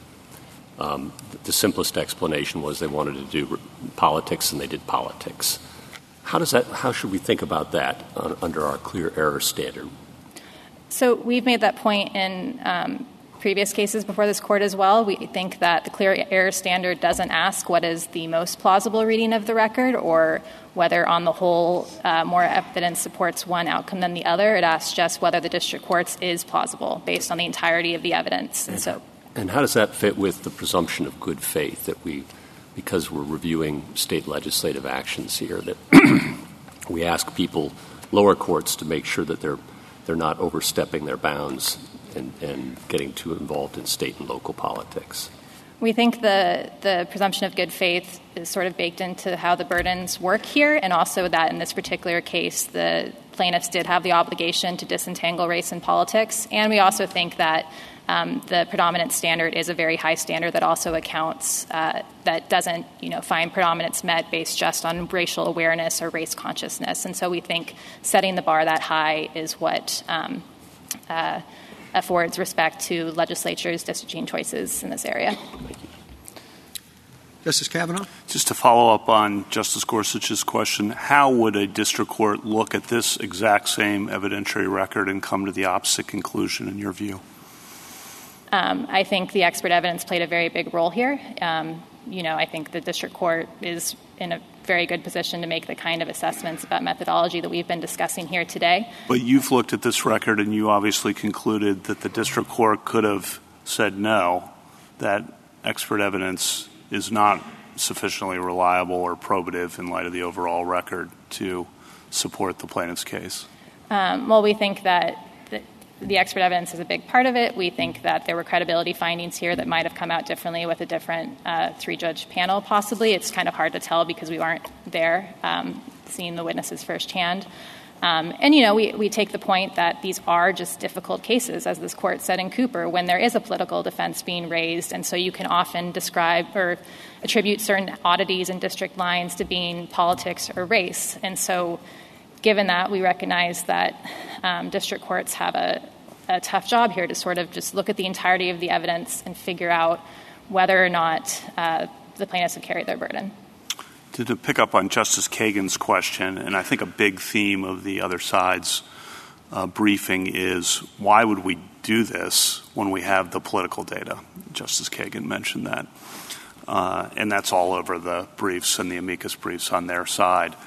the simplest explanation was they wanted to do politics and they did politics. How should we think about that under our clear error standard? So we've made that point in previous cases before this court as well. We think that the clear error standard doesn't ask what is the most plausible reading of the record or whether on the whole more evidence supports one outcome than the other. It asks just whether the district court's is plausible based on the entirety of the evidence. And how does that fit with the presumption of good faith that because we're reviewing state legislative actions here, that we ask people, lower courts, to make sure that they're not overstepping their bounds and getting too involved in state and local politics? We think the presumption of good faith is sort of baked into how the burdens work here, and also that in this particular case, the plaintiffs did have the obligation to disentangle race and politics. And we also think that the predominance standard is a very high standard that also accounts that doesn't, find predominance met based just on racial awareness or race consciousness. And so we think setting the bar that high is what affords respect to legislatures' districting choices in this area. Justice Kavanaugh? Just to follow up on Justice Gorsuch's question, how would a district court look at this exact same evidentiary record and come to the opposite conclusion in your view? I think the expert evidence played a very big role here. I think the district court is in a very good position to make the kind of assessments about methodology that we've been discussing here today. But you've looked at this record and you obviously concluded that the district court could have said no, that expert evidence is not sufficiently reliable or probative in light of the overall record to support the plaintiff's case. Well, we think that the expert evidence is a big part of it. We think that there were credibility findings here that might have come out differently with a different three-judge panel, possibly. It's kind of hard to tell because we weren't there seeing the witnesses firsthand. We take the point that these are just difficult cases, as this court said in Cooper, when there is a political defense being raised, and so you can often describe or attribute certain oddities in district lines to being politics or race. And so given that, we recognize that district courts have a tough job here to sort of just look at the entirety of the evidence and figure out whether or not the plaintiffs have carried their burden. To pick up on Justice Kagan's question, and I think a big theme of the other side's briefing is, why would we do this when we have the political data? Justice Kagan mentioned that. And that's all over the briefs and the amicus briefs on their side.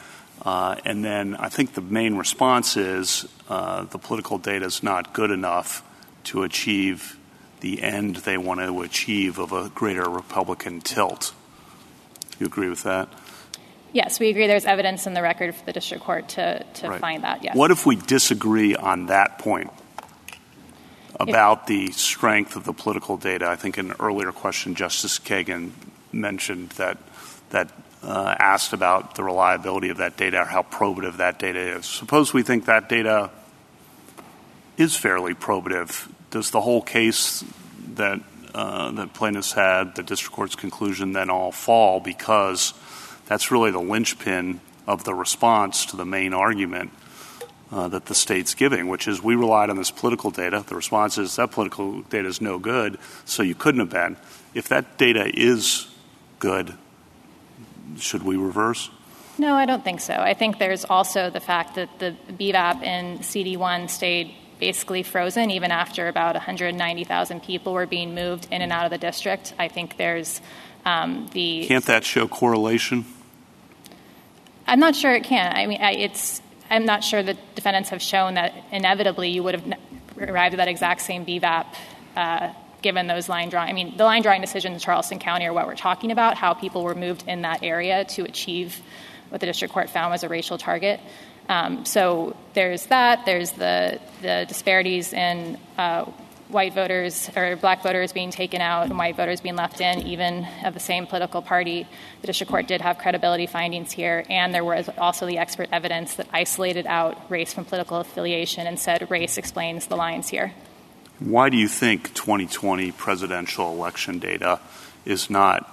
And then I think the main response is the political data is not good enough to achieve the end they want to achieve of a greater Republican tilt. You agree with that? Yes, we agree there's evidence in the record for the district court to right. find that, yes. What if we disagree on that point about the strength of the political data? I think in an earlier question, Justice Kagan mentioned that asked about the reliability of that data or how probative that data is. Suppose we think that data is fairly probative. Does the whole case that plaintiffs had, the district court's conclusion, then all fall because that's really the linchpin of the response to the main argument that the state's giving, which is we relied on this political data. The response is that political data is no good, so you couldn't have been. If that data is good, should we reverse? No, I don't think so. I think there's also the fact that the BVAP in CD1 stayed basically frozen even after about 190,000 people were being moved in and out of the district. I think there's Can't that show correlation? I'm not sure it can. I mean, I'm not sure that defendants have shown that inevitably you would have arrived at that exact same BVAP given those line drawing. I mean, the line drawing decisions in Charleston County are what we're talking about, how people were moved in that area to achieve what the district court found was a racial target. So there's that. There's the disparities in white voters or black voters being taken out and white voters being left in, even of the same political party. The district court did have credibility findings here, and there was also the expert evidence that isolated out race from political affiliation and said race explains the lines here. Why do you think 2020 presidential election data is not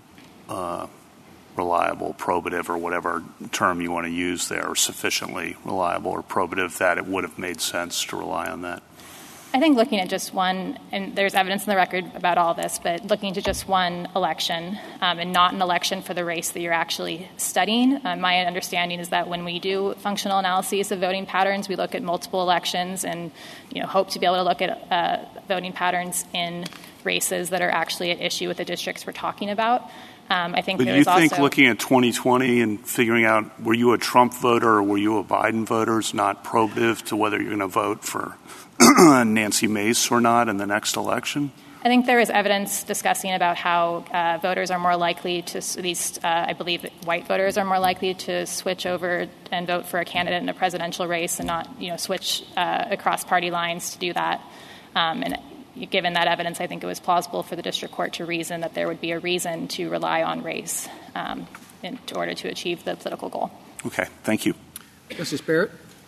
reliable, probative, or whatever term you want to use there, or sufficiently reliable or probative that it would have made sense to rely on that? I think looking at just one, and there's evidence in the record about all this, but looking to just one election and not an election for the race that you're actually studying, my understanding is that when we do functional analyses of voting patterns, we look at multiple elections and hope to be able to look at voting patterns in races that are actually at issue with the districts we're talking about. I think but there you is think also looking at 2020 and figuring out were you a Trump voter or were you a Biden voter is not probative to whether you're going to vote for Nancy Mace or not in the next election? I think there is evidence discussing about how voters are more likely to, at least I believe that white voters are more likely to switch over and vote for a candidate in a presidential race and not, switch across party lines to do that. And given that evidence, I think it was plausible for the district court to reason that there would be a reason to rely on race in order to achieve the political goal. Okay, thank you. Justice Barrett?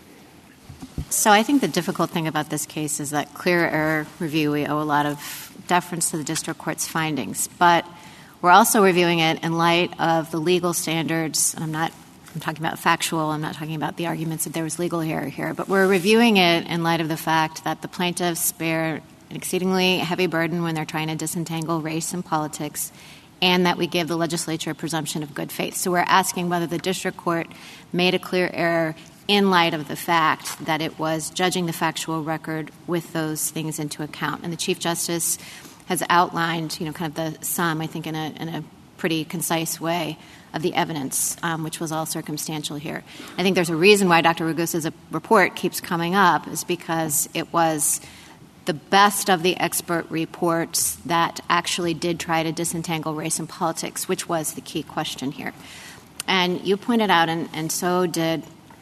So I think the difficult thing about this case is that clear error review, we owe a lot of deference to the district court's findings. But we're also reviewing it in light of the legal standards. And I'm talking about factual. I'm not talking about the arguments that there was legal error here. But we're reviewing it in light of the fact that the plaintiffs bear an exceedingly heavy burden when they're trying to disentangle race and politics, and that we give the legislature a presumption of good faith. So we're asking whether the district court made a clear error in light of the fact that it was judging the factual record with those things into account. And the Chief Justice has outlined, kind of the sum, I think, in a pretty concise way of the evidence, which was all circumstantial here. I think there's a reason why Dr. Ragusa's report keeps coming up is because it was the best of the expert reports that actually did try to disentangle race and politics, which was the key question here. And you pointed out, and so did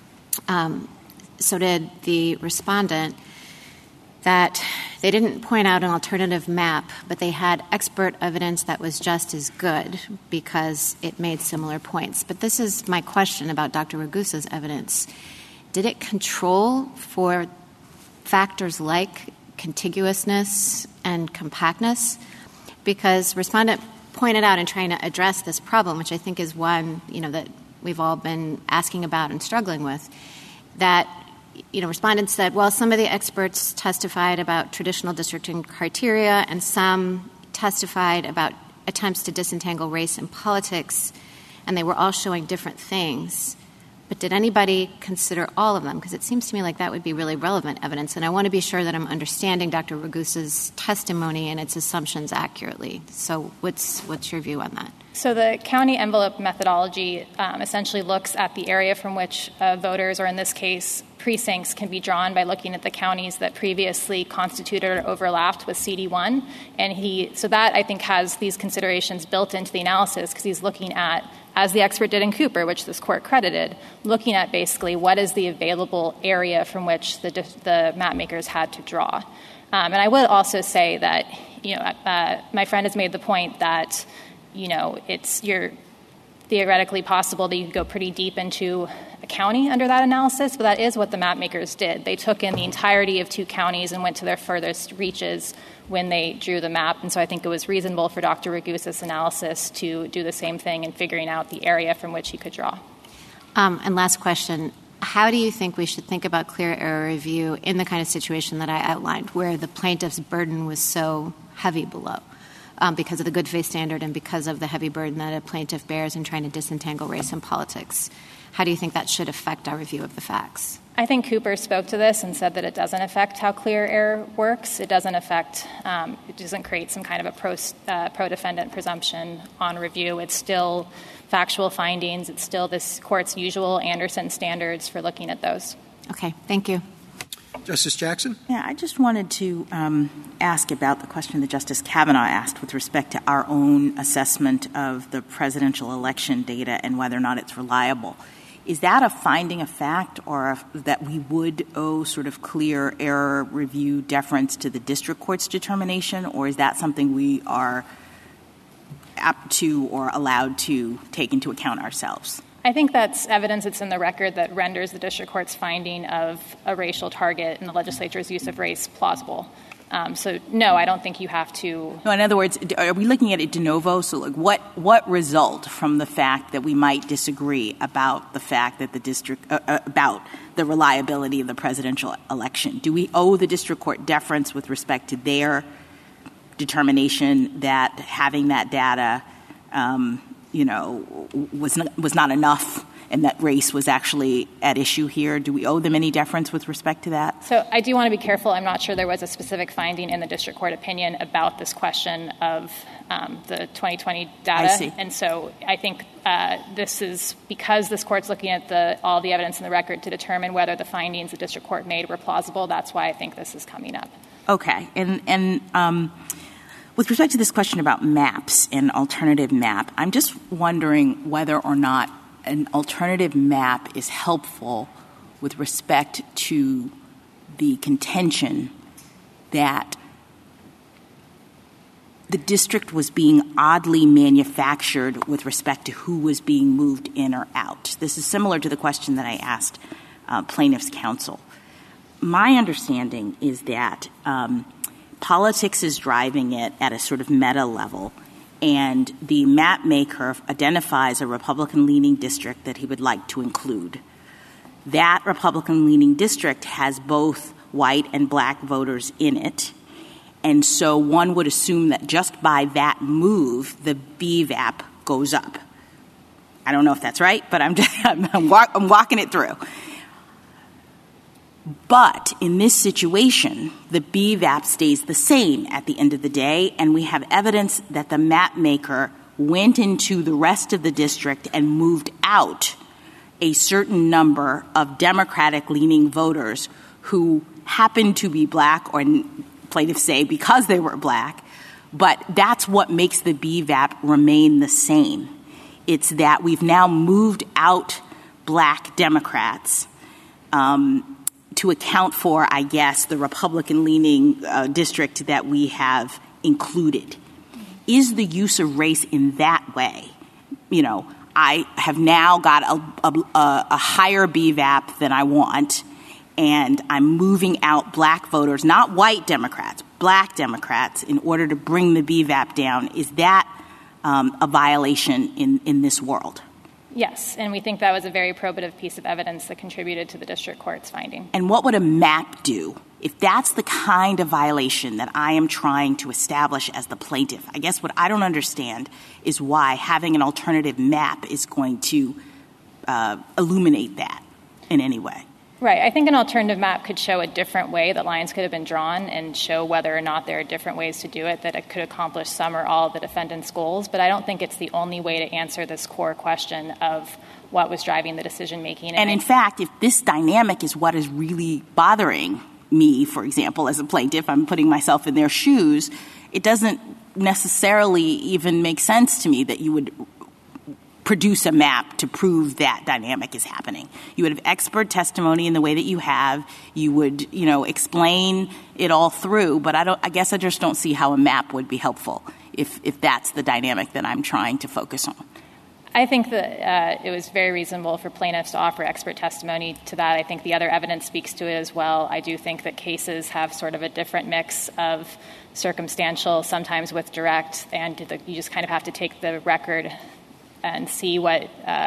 the respondent, that they didn't point out an alternative map, but they had expert evidence that was just as good because it made similar points. But this is my question about Dr. Ragusa's evidence. Did it control for factors like contiguousness and compactness? Because respondent pointed out in trying to address this problem, which I think is one, that we've all been asking about and struggling with, that, respondents said, well, some of the experts testified about traditional districting criteria and some testified about attempts to disentangle race and politics, and they were all showing different things. But did anybody consider all of them? Because it seems to me like that would be really relevant evidence, and I want to be sure that I'm understanding Dr. Ragusa's testimony and its assumptions accurately. So what's your view on that? So the county envelope methodology essentially looks at the area from which voters, or in this case, precincts, can be drawn by looking at the counties that previously constituted or overlapped with CD1. And so that, I think, has these considerations built into the analysis because he's looking at, as the expert did in Cooper, which this court credited, looking at basically what is the available area from which the map makers had to draw. And I would also say that, my friend has made the point that, you're theoretically possible that you could go pretty deep into a county under that analysis, but that is what the map makers did. They took in the entirety of 2 counties and went to their furthest reaches when they drew the map. And so I think it was reasonable for Dr. Ragusa's analysis to do the same thing in figuring out the area from which he could draw. And last question. How do you think we should think about clear error review in the kind of situation that I outlined, where the plaintiff's burden was so heavy below because of the good faith standard and because of the heavy burden that a plaintiff bears in trying to disentangle race and politics? How do you think that should affect our review of the facts? I think Cooper spoke to this and said that it doesn't affect how clear error works. It doesn't affect, it doesn't create some kind of a pro-defendant presumption on review. It's still factual findings. It's still this court's usual Anderson standards for looking at those. Okay, thank you. Justice Jackson? Yeah, I just wanted to ask about the question that Justice Kavanaugh asked with respect to our own assessment of the presidential election data and whether or not it's reliable. Is that a finding of fact, or that we would owe sort of clear error review deference to the district court's determination, or is that something we are apt to or allowed to take into account ourselves? I think that's evidence that's in the record that renders the district court's finding of a racial target in the legislature's use of race plausible. So, no, I don't think you have to. No, in other words, are we looking at it de novo? So, like, what result from the fact that we might disagree about the fact that the district about the reliability of the presidential election? Do we owe the district court deference with respect to their determination that having that data, was not enough, and that race was actually at issue here? Do we owe them any deference with respect to that? So I do want to be careful. I'm not sure there was a specific finding in the district court opinion about this question of the 2020 data. I see. And so I think this is because this court's looking at all the evidence in the record to determine whether the findings the district court made were plausible. That's why I think this is coming up. Okay. And with respect to this question about maps and alternative map, I'm just wondering whether or not an alternative map is helpful with respect to the contention that the district was being oddly manufactured with respect to who was being moved in or out. This is similar to the question that I asked plaintiff's counsel. My understanding is that politics is driving it at a sort of meta level, and the map maker identifies a Republican-leaning district that he would like to include. That Republican-leaning district has both white and black voters in it, and so one would assume that just by that move, the BVAP goes up. I don't know if that's right, but I'm walking it through. But in this situation, the BVAP stays the same at the end of the day, and we have evidence that the map maker went into the rest of the district and moved out a certain number of Democratic-leaning voters who happened to be black, or plaintiffs say because they were black, but that's what makes the BVAP remain the same. It's that we've now moved out black Democrats to account for, I guess, the Republican-leaning district that we have included. Is the use of race in that way? I have now got a higher BVAP than I want, and I'm moving out black voters, not white Democrats, black Democrats, in order to bring the BVAP down. Is that a violation in this world? Yes, and we think that was a very probative piece of evidence that contributed to the district court's finding. And what would a map do? If that's the kind of violation that I am trying to establish as the plaintiff, I guess what I don't understand is why having an alternative map is going to illuminate that in any way. Right. I think an alternative map could show a different way that lines could have been drawn and show whether or not there are different ways to do it, that it could accomplish some or all of the defendant's goals. But I don't think it's the only way to answer this core question of what was driving the decision-making. And in fact, if this dynamic is what is really bothering me, for example, as a plaintiff, I'm putting myself in their shoes, it doesn't necessarily even make sense to me that you would produce a map to prove that dynamic is happening. You would have expert testimony in the way that you have. You would, explain it all through. But I guess I just don't see how a map would be helpful if that's the dynamic that I'm trying to focus on. I think that it was very reasonable for plaintiffs to offer expert testimony to that. I think the other evidence speaks to it as well. I do think that cases have sort of a different mix of circumstantial, sometimes with direct, and you just kind of have to take the record and see what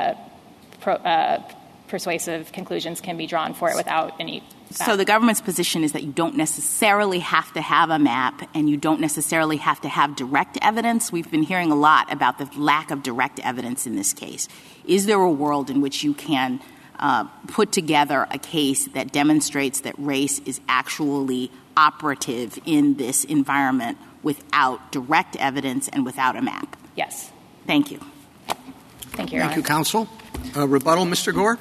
persuasive conclusions can be drawn for it without any map. So the government's position is that you don't necessarily have to have a map and you don't necessarily have to have direct evidence. We've been hearing a lot about the lack of direct evidence in this case. Is there a world in which you can put together a case that demonstrates that race is actually operative in this environment without direct evidence and without a map? Yes. Thank you. Thank you, Your Honor. Thank you, counsel. Rebuttal, Mr. Gore?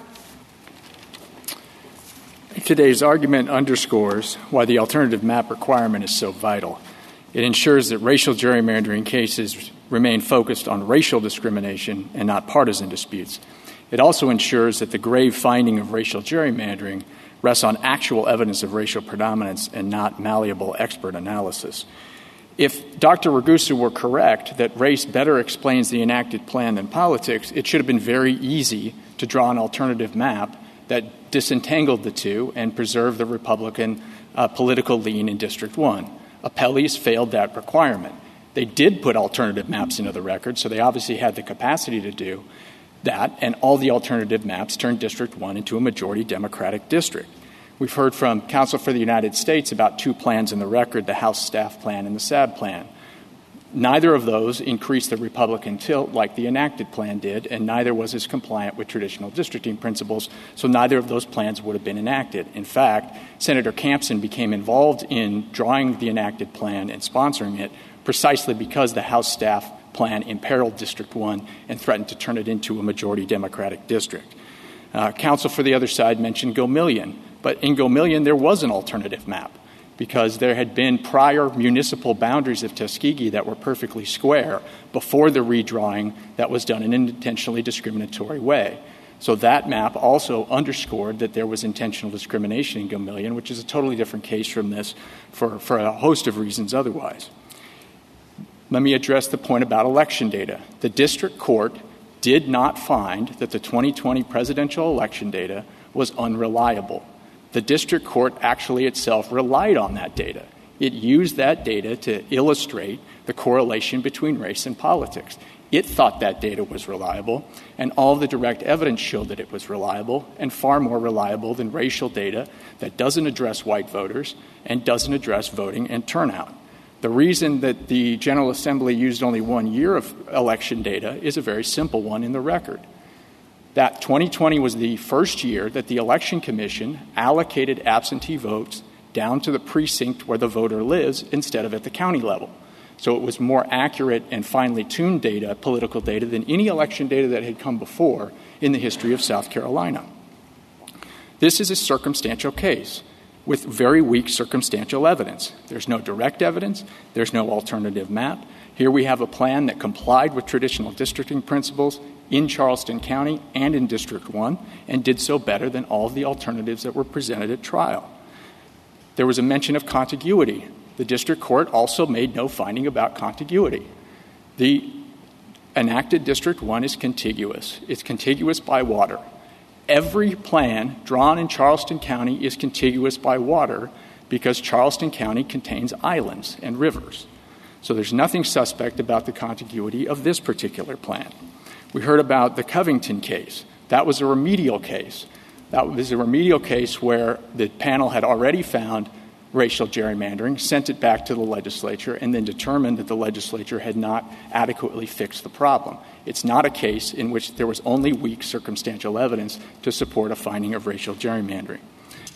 Today's argument underscores why the alternative map requirement is so vital. It ensures that racial gerrymandering cases remain focused on racial discrimination and not partisan disputes. It also ensures that the grave finding of racial gerrymandering rests on actual evidence of racial predominance and not malleable expert analysis. If Dr. Ragusa were correct that race better explains the enacted plan than politics, it should have been very easy to draw an alternative map that disentangled the two and preserved the Republican political lean in District 1. Appellees failed that requirement. They did put alternative maps into the record, so they obviously had the capacity to do that, and all the alternative maps turned District 1 into a majority Democratic district. We've heard from counsel for the United States about two plans in the record, the House staff plan and the SAB plan. Neither of those increased the Republican tilt like the enacted plan did, and neither was as compliant with traditional districting principles, so neither of those plans would have been enacted. In fact, Senator Campson became involved in drawing the enacted plan and sponsoring it precisely because the House staff plan imperiled District 1 and threatened to turn it into a majority Democratic district. Counsel for the other side mentioned Gomillion. But in Gomillion, there was an alternative map because there had been prior municipal boundaries of Tuskegee that were perfectly square before the redrawing that was done in an intentionally discriminatory way. So that map also underscored that there was intentional discrimination in Gomillion, which is a totally different case from this for a host of reasons otherwise. Let me address the point about election data. The district court did not find that the 2020 presidential election data was unreliable. The district court actually itself relied on that data. It used that data to illustrate the correlation between race and politics. It thought that data was reliable, and all the direct evidence showed that it was reliable and far more reliable than racial data that doesn't address white voters and doesn't address voting and turnout. The reason that the General Assembly used only 1 year of election data is a very simple one in the record. That 2020 was the first year that the Election Commission allocated absentee votes down to the precinct where the voter lives instead of at the county level. So it was more accurate and finely tuned data, political data, than any election data that had come before in the history of South Carolina. This is a circumstantial case with very weak circumstantial evidence. There's no direct evidence. There's no alternative map. Here we have a plan that complied with traditional districting principles in Charleston County and in District 1 and did so better than all of the alternatives that were presented at trial. There was a mention of contiguity. The district court also made no finding about contiguity. The enacted District 1 is contiguous. It's contiguous by water. Every plan drawn in Charleston County is contiguous by water because Charleston County contains islands and rivers. So there's nothing suspect about the contiguity of this particular plan. We heard about the Covington case. That was a remedial case. That was a remedial case where the panel had already found racial gerrymandering, sent it back to the legislature, and then determined that the legislature had not adequately fixed the problem. It's not a case in which there was only weak circumstantial evidence to support a finding of racial gerrymandering.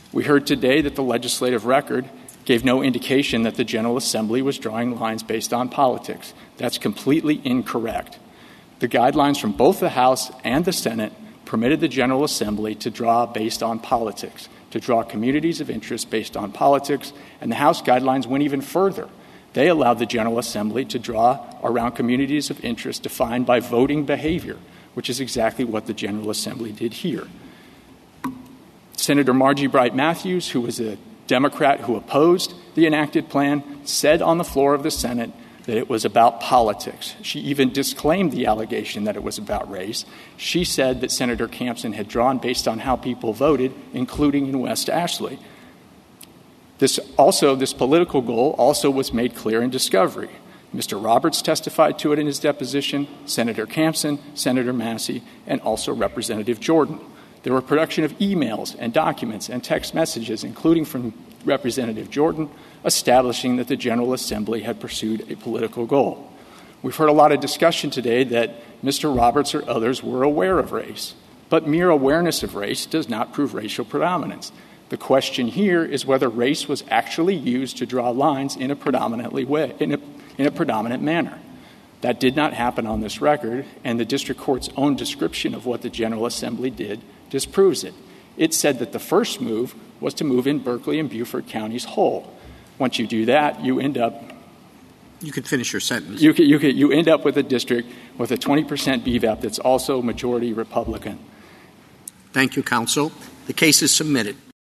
We heard today that the legislative record gave no indication that the General Assembly was drawing lines based on politics. That's completely incorrect. The guidelines from both the House and the Senate permitted the General Assembly to draw based on politics, to draw communities of interest based on politics, and the House guidelines went even further. They allowed the General Assembly to draw around communities of interest defined by voting behavior, which is exactly what the General Assembly did here. Senator Margie Bright Matthews, who was a Democrat who opposed the enacted plan, said on the floor of the Senate that it was about politics. She even disclaimed the allegation that it was about race. She said that Senator Campson had drawn based on how people voted, including in West Ashley. This political goal also was made clear in discovery. Mr. Roberts testified to it in his deposition, Senator Campson, Senator Massey, and also Representative Jordan. There were production of emails and documents and text messages, including from Representative Jordan, establishing that the General Assembly had pursued a political goal. We've heard a lot of discussion today that Mr. Roberts or others were aware of race, but mere awareness of race does not prove racial predominance. The question here is whether race was actually used to draw lines in a predominant manner. That did not happen on this record, and the district court's own description of what the General Assembly did disproves it. It said that the first move was to move in Berkeley and Beaufort counties whole. Once you do that, you end up... You can finish your sentence. You end up with a district with a 20% BVAP that's also majority Republican. Thank you, counsel. The case is submitted.